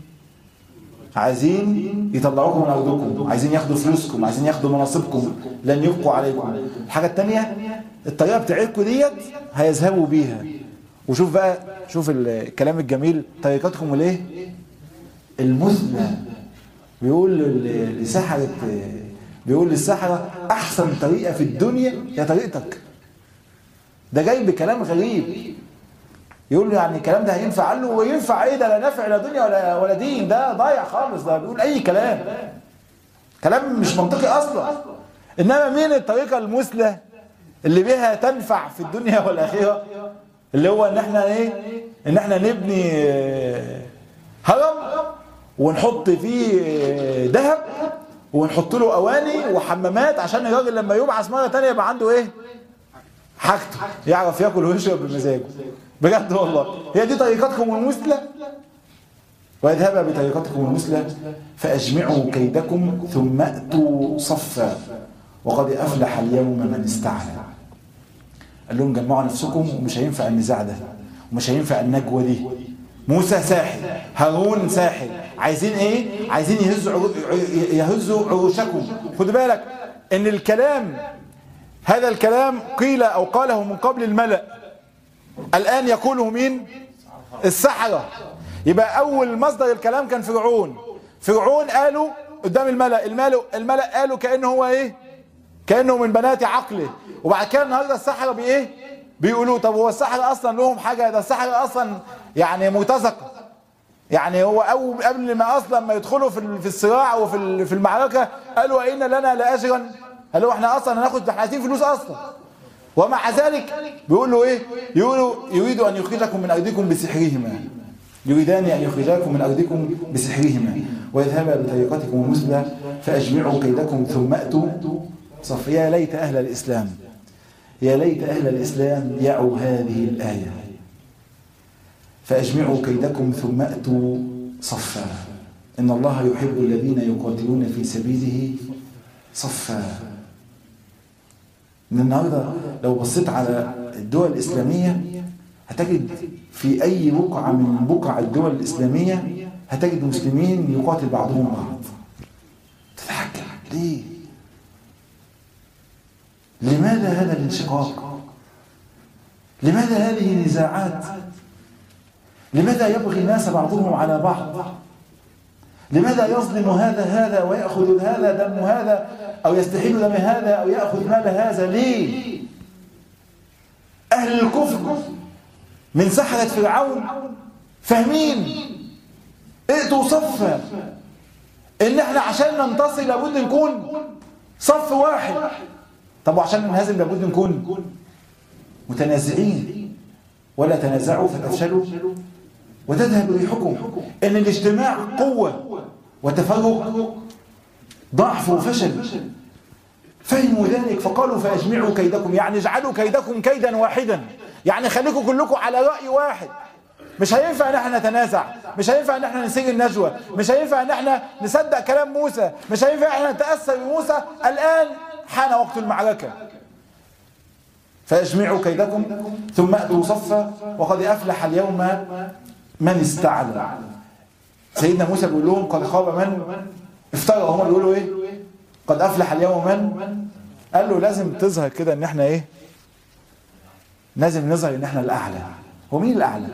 عايزين يطلعوكم من أرضكم، عايزين ياخدوا فلوسكم، عايزين ياخدوا مناصبكم، لن يبقوا عليكم. الحاجة الثانية الطريقة بتاعتكم ديت هيذهبوا بيها. وشوف بقى، شوف الكلام الجميل، طريقتكم الايه؟ المثلى. بيقول لسحرة، بيقول للسحرة احسن طريقة في الدنيا هي طريقتك. ده جاي بكلام غريب، يقول له يعني الكلام ده هينفع؟ قال له وينفع ايه؟ ده لا نافع لا دنيا ولا دين، ده ضايع خالص، ده بيقول اي كلام مش منطقي اصلا. انما مين الطريقة المثلى اللي بها تنفع في الدنيا والاخره؟ اللي هو ان احنا ايه؟ ان احنا نبني هرم ونحط فيه ذهب ونحط له اواني وحمامات عشان الراجل لما يبعث مره ثانيه يبقى عنده ايه؟ حاجته، يعرف ياكل ويشرب بمزاجه. بجد والله هي دي طريقتكم المثلى؟ ويذهب بطريقتكم المثلى فاجمعوا كيدكم ثم اتوا صفا وقد افلح اليوم من استعلى. قال لهم جمعوا نفسكم، ومش هينفع النزاع ده، ومش هينفع النجوى دي. موسى ساحر، هارون ساحر، عايزين ايه؟ عايزين يهزوا عروشكم. خد بالك ان الكلام، هذا الكلام قيل او قاله من قبل الملأ، الان يقوله مين؟ السحرة. يبقى اول مصدر الكلام كان فرعون قالوا قدام الملأ قالوا كأنه هو ايه؟ كأنه من بنات عقله. وبعد كده النهارده السحرة بايه؟ بيقولوا طب هو السحرة اصلا لهم حاجة؟ ده السحرة اصلا يعني مرتزقة، يعني هو قبل ما اصلا ما يدخلوا في الصراع وفي المعركه قالوا وان لنا لاجرا، قالوا احنا اصلا هناخد، احنا عايزين فلوس اصلا. ومع ذلك بيقولوا ايه؟ يقولوا يريد ان يخرجكم من ارضكم بسحرهما، يريدان ان يخرجاكم من ارضكم بسحرهما ويذهبا بطريقتكم المثلى فاجمعوا كيدكم ثم اتوا صف. يا ليت اهل الاسلام، يا ليت اهل الاسلام يعوا هذه الايه، فاجمعوا كيدكم ثم اتوا صفا ان الله يحب الذين يقاتلون في سبيله صفا. من النهارده لو بصيت على الدول الاسلاميه هتجد في اي بقعه من بقع الدول الاسلاميه هتجد مسلمين يقاتل بعضهم بعض. تتحكم ليه؟ لماذا هذا الانشقاق؟ لماذا هذه النزاعات؟ لماذا يبغي الناس بعضهم على بعض؟ لماذا يظلم هذا ويأخذ هذا دم هذا، أو يستحيل دم هذا، أو يأخذ مال هذا؟ ليه؟ أهل الكفر من سحرة فرعون فاهمين ائتوا صفا، إن احنا عشان ننتصر لابد نكون صف واحد. طب وعشان ننهزم لابد نكون متنازعين، ولا تنازعوا فتفشلوا وتذهب ريحكم. ان الاجتماع قوة والتفرق ضعف وفشل. فهموا ذلك فقالوا فاجمعوا كيدكم، يعني اجعلوا كيدكم كيدا واحدا، يعني خليكم كلكم على رأي واحد. مش هينفع ان احنا نتنازع، مش هينفع ان احنا نسير النجوى، مش هينفع ان احنا نصدق كلام موسى، مش هينفع ان احنا نتأثر بموسى. الآن حان وقت المعركة. فاجمعوا كيدكم ثم اتوا صفا وقد افلح اليوم من استعلى. سيدنا موسى بيقول لهم قد خاب من افترى، هم بيقولوا ايه؟ قد افلح اليوم من. قال له لازم تظهر كده ان احنا ايه؟ لازم نظهر ان احنا الاعلى. هو مين الاعلى؟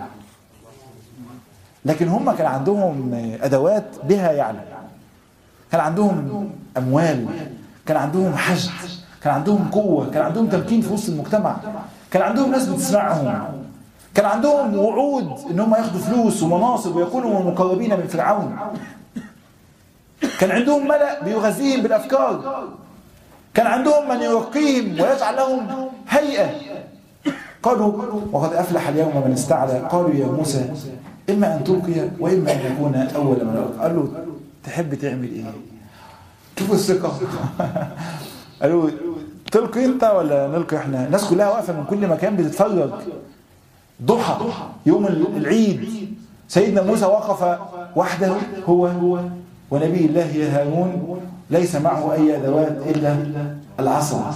لكن هم كان عندهم ادوات بها يعلى، كان عندهم اموال، كان عندهم حشد، كان عندهم قوة، كان عندهم تمكين في وسط المجتمع، كان عندهم ناس بتسمعهم، كان عندهم وعود ان هم ياخدوا فلوس ومناصب ويكونوا مقربين من فرعون، كان عندهم ملأ بيغذيهم بالافكار، كان عندهم من يرقيهم ويجعل لهم هيئة. قالوا وقد افلح اليوم من استعلى. قالوا يا موسى اما ان تلقي واما ان نكون اول من القى. قال له تحب تعمل ايه؟ شوفوا الثقة. قالوا تلقي انت ولا نلقي احنا؟ الناس كلها واقفه من كل مكان بتتفرج. ضحى يوم العيد سيدنا موسى وقف وحده هو ونبي الله هارون ليس معه اي ادوات الا العصا.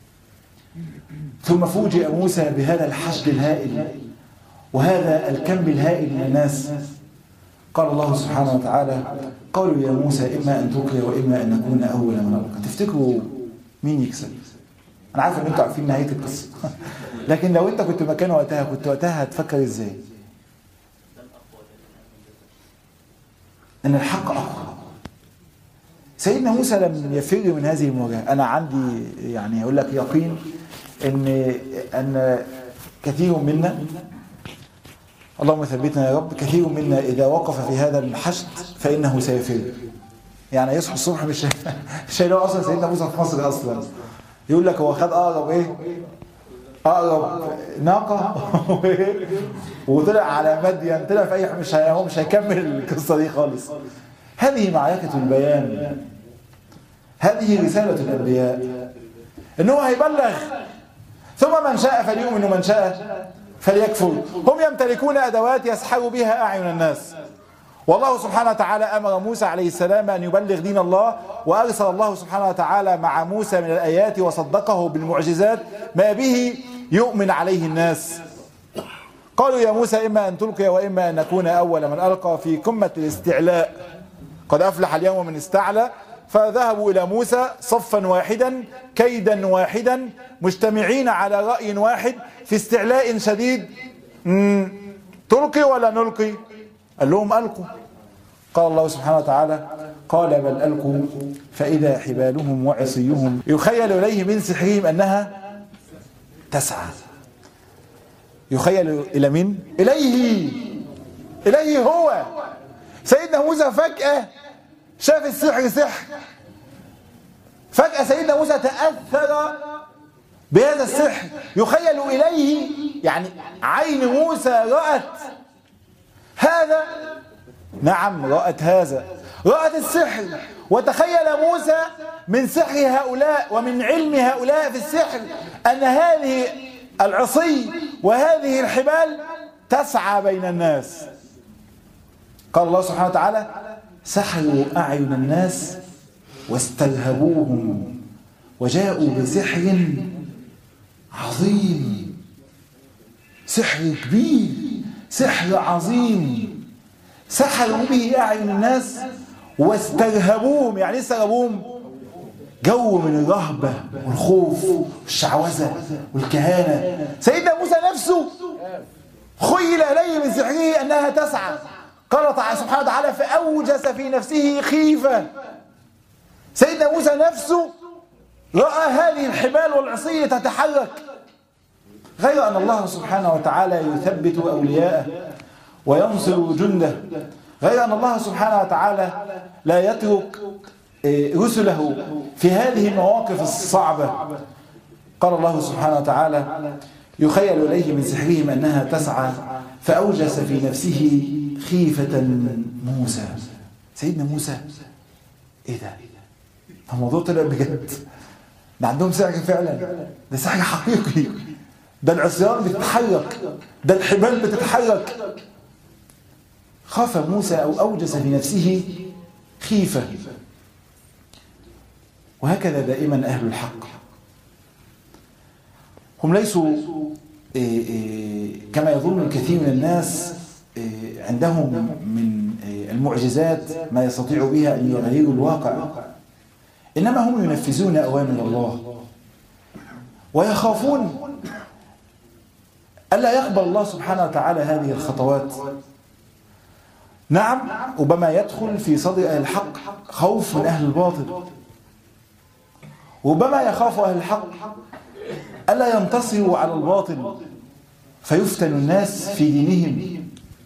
ثم فوجئ موسى بهذا الحشد الهائل وهذا الكم الهائل من الناس. قال الله سبحانه وتعالى قالوا يا موسى اما ان تلقي واما ان نكون اول من القى. تفتكروا مين يكسب؟ انا عارف ان انتوا عارفين نهايه القصه لكن لو انت كنت مكانه وقتها كنت وقتها هتفكر ازاي؟ ان الحق اقوى. سيدنا موسى لم يفر من هذه المواجهه. انا عندي يعني اقول لك يقين ان كثير منا، اللهم ثبتنا يا رب، كثير منا اذا وقف في هذا الحشد فانه سيفر. يعني يصحى الصبح مش هيلاقي اصلا سيدنا موسى في مصر اصلا. يقول لك هو خد اقرب ايه؟ اقرب ناقه وطلع على مدين، طلع في اي هو مش هيكمل القصه دي خالص. هذه معركه البيان، هذه رساله الانبياء ان هو هيبلغ. ثم من شاء فليؤمن ومن شاء فليكفر. هم يمتلكون ادوات يسحروا بها اعين الناس. والله سبحانه وتعالى أمر موسى عليه السلام أن يبلغ دين الله، وأرسل الله سبحانه وتعالى مع موسى من الآيات وصدقه بالمعجزات ما به يؤمن عليه الناس. قالوا يا موسى إما أن تلقي وإما أن نكون أول من ألقى، في قمة الاستعلاء. قد أفلح اليوم من استعلى. فذهبوا إلى موسى صفا واحدا كيدا واحدا مجتمعين على رأي واحد في استعلاء شديد. تلقي ولا نلقي؟ قال لهم ألقوا. قال الله سبحانه وتعالى قال بل ألقوا فإذا حبالهم وعصيهم يخيل إليه من سحرهم أنها تسعى. يخيل إلى من؟ إليه إليه هو. سيدنا موسى فجأة شاف السحر سحر، فجأة سيدنا موسى تأثر بهذا السحر، يخيل إليه، يعني عين موسى رأت هذا، نعم رأت هذا، رأت السحر. وتخيل موسى من سحر هؤلاء ومن علم هؤلاء في السحر أن هذه العصي وهذه الحبال تسعى بين الناس. قال الله سبحانه وتعالى: سحروا أعين الناس واسترهبوهم وجاءوا بسحر عظيم. سحر كبير، سحر عظيم، سحروا به أعين الناس واسترهبوهم. يعني ايه استرهبوهم؟ جو من الرهبة والخوف والشعوذة والكهانة. سيدنا موسى نفسه خيل إليه من سحره أنها تسعى. قال سبحانه وتعالى: فأوجس في نفسه خيفة. سيدنا موسى نفسه رأى هذه الحبال والعصي تتحرك. غير أن الله سبحانه وتعالى يثبت أولياءه وينصر جنده، غير أن الله سبحانه وتعالى لا يترك رسله في هذه المواقف الصعبة. قال الله سبحانه وتعالى: يخيل إليه من سحرهم أنها تسعى فأوجس في نفسه خيفة موسى. سيدنا موسى إيه ده؟ الموضوع طلع بجد، ده عندهم سحر فعلا، ده سحر حقيقي، ده العصيان بتتحرك، ده الحبال بتتحرك. خاف موسى أو أوجس في نفسه خيفة. وهكذا دائما أهل الحق، هم ليسوا كما يظن الكثير من الناس عندهم من المعجزات ما يستطيع بها أن يغيروا الواقع، إنما هم ينفذون أوامر الله ويخافون ألا يقبل الله سبحانه وتعالى هذه الخطوات. نعم، ربما يدخل في صدر أهل الحق خوف من أهل الباطل، ربما يخاف أهل الحق ألا ينتصروا على الباطل فيفتن الناس في دينهم.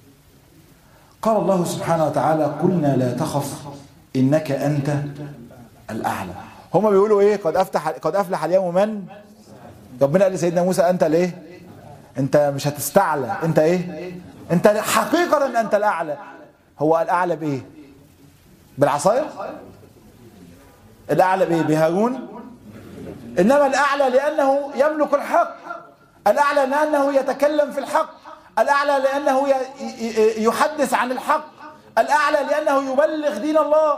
قال الله سبحانه وتعالى: قلنا لا تخف إنك أنت الأعلى. هم بيقولوا إيه؟ قد أفلح اليوم من؟ ربنا قال لسيدنا موسى: أنت ليه؟ أنت مش هتستعلى، أنت إيه؟ أنت حقيقة أنت الأعلى. هو الأعلى بإيه؟ بالعصاية؟ الأعلى بإيه؟ بهارون؟ إنما الأعلى لأنه يملك الحق، الأعلى لأنه يتكلم في الحق، الأعلى لأنه يحدث عن الحق، الأعلى لأنه يبلغ دين الله.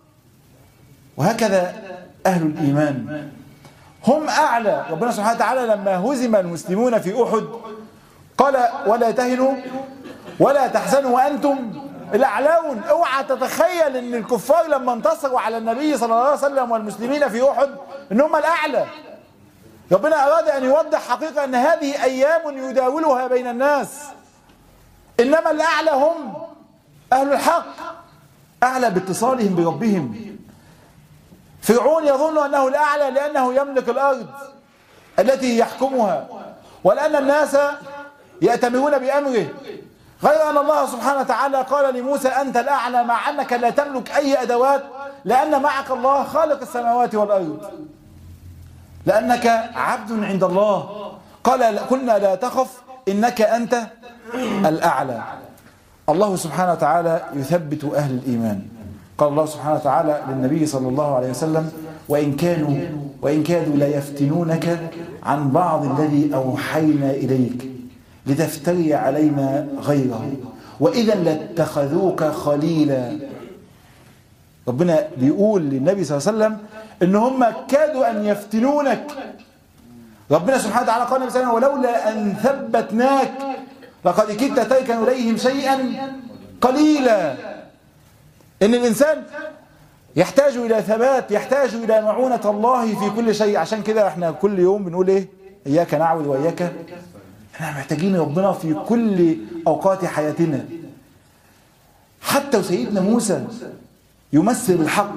وهكذا أهل الإيمان هم أعلى. ربنا سبحانه وتعالى لما هزم المسلمون في أحد قال: ولا تهنوا ولا تحزنوا وأنتم الأعلون. اوعى تتخيل ان الكفار لما انتصروا على النبي صلى الله عليه وسلم والمسلمين في أحد ان هم الأعلى. ربنا أراد أن يوضح حقيقة أن هذه أيام يداولها بين الناس، إنما الأعلى هم أهل الحق، أعلى باتصالهم بربهم. فرعون يظن أنه الأعلى لأنه يملك الأرض التي يحكمها، ولأن الناس يأتمرون بأمره، غير أن الله سبحانه وتعالى قال لموسى: أنت الأعلى، مع أنك لا تملك أي أدوات، لأن معك الله خالق السماوات والأرض، لأنك عبد عند الله. قال: قلنا لا تخف إنك أنت الأعلى. الله سبحانه وتعالى يثبت أهل الإيمان. قال الله سبحانه وتعالى للنبي صلى الله عليه وسلم: وإن كادوا لا يفتنونك عن بعض الذي أوحينا إليك لتفتري علينا غيره وإذا لاتخذوك خليلا. ربنا بيقول للنبي صلى الله عليه وسلم إن هم كادوا أن يفتنونك. ربنا سبحانه وتعالى قال للنبي صلى الله عليه وسلم: ولولا أن ثبتناك لقد كدت تركن إليهم شيئا قليلا. إن الإنسان يحتاج إلى ثبات، يحتاج إلى معونة الله في كل شيء. عشان كده احنا كل يوم بنقول إيه؟ إياك نعبد وإياك. احنا محتاجين ربنا في كل أوقات حياتنا. حتى سيدنا موسى يمثل الحق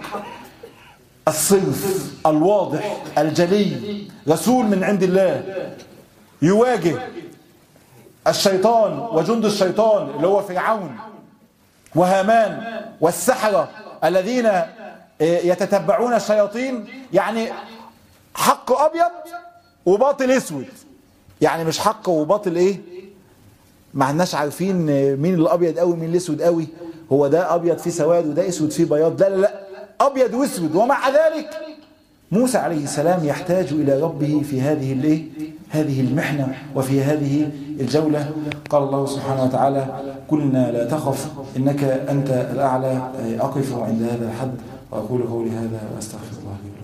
الصرف الواضح الجلي، رسول من عند الله يواجه الشيطان وجند الشيطان اللي هو فرعون وهامان والسحرة الذين يتتبعون الشياطين، يعني حق أبيض وباطل أسود، يعني مش حق وباطل إيه، ما عندناش عارفين مين الأبيض قوي مين الأسود قوي، هو ده أبيض فيه سواد وده أسود فيه بياض، لا لا لا، أبيض وأسود. ومع ذلك موسى عليه السلام يحتاج إلى ربه في هذه الإيه؟ هذه المحنة وفي هذه الجولة. قال الله سبحانه وتعالى: قلنا لا تخف إنك أنت الأعلى. أقف عند هذا الحد وأقول قولي هذا وأستغفر الله لي.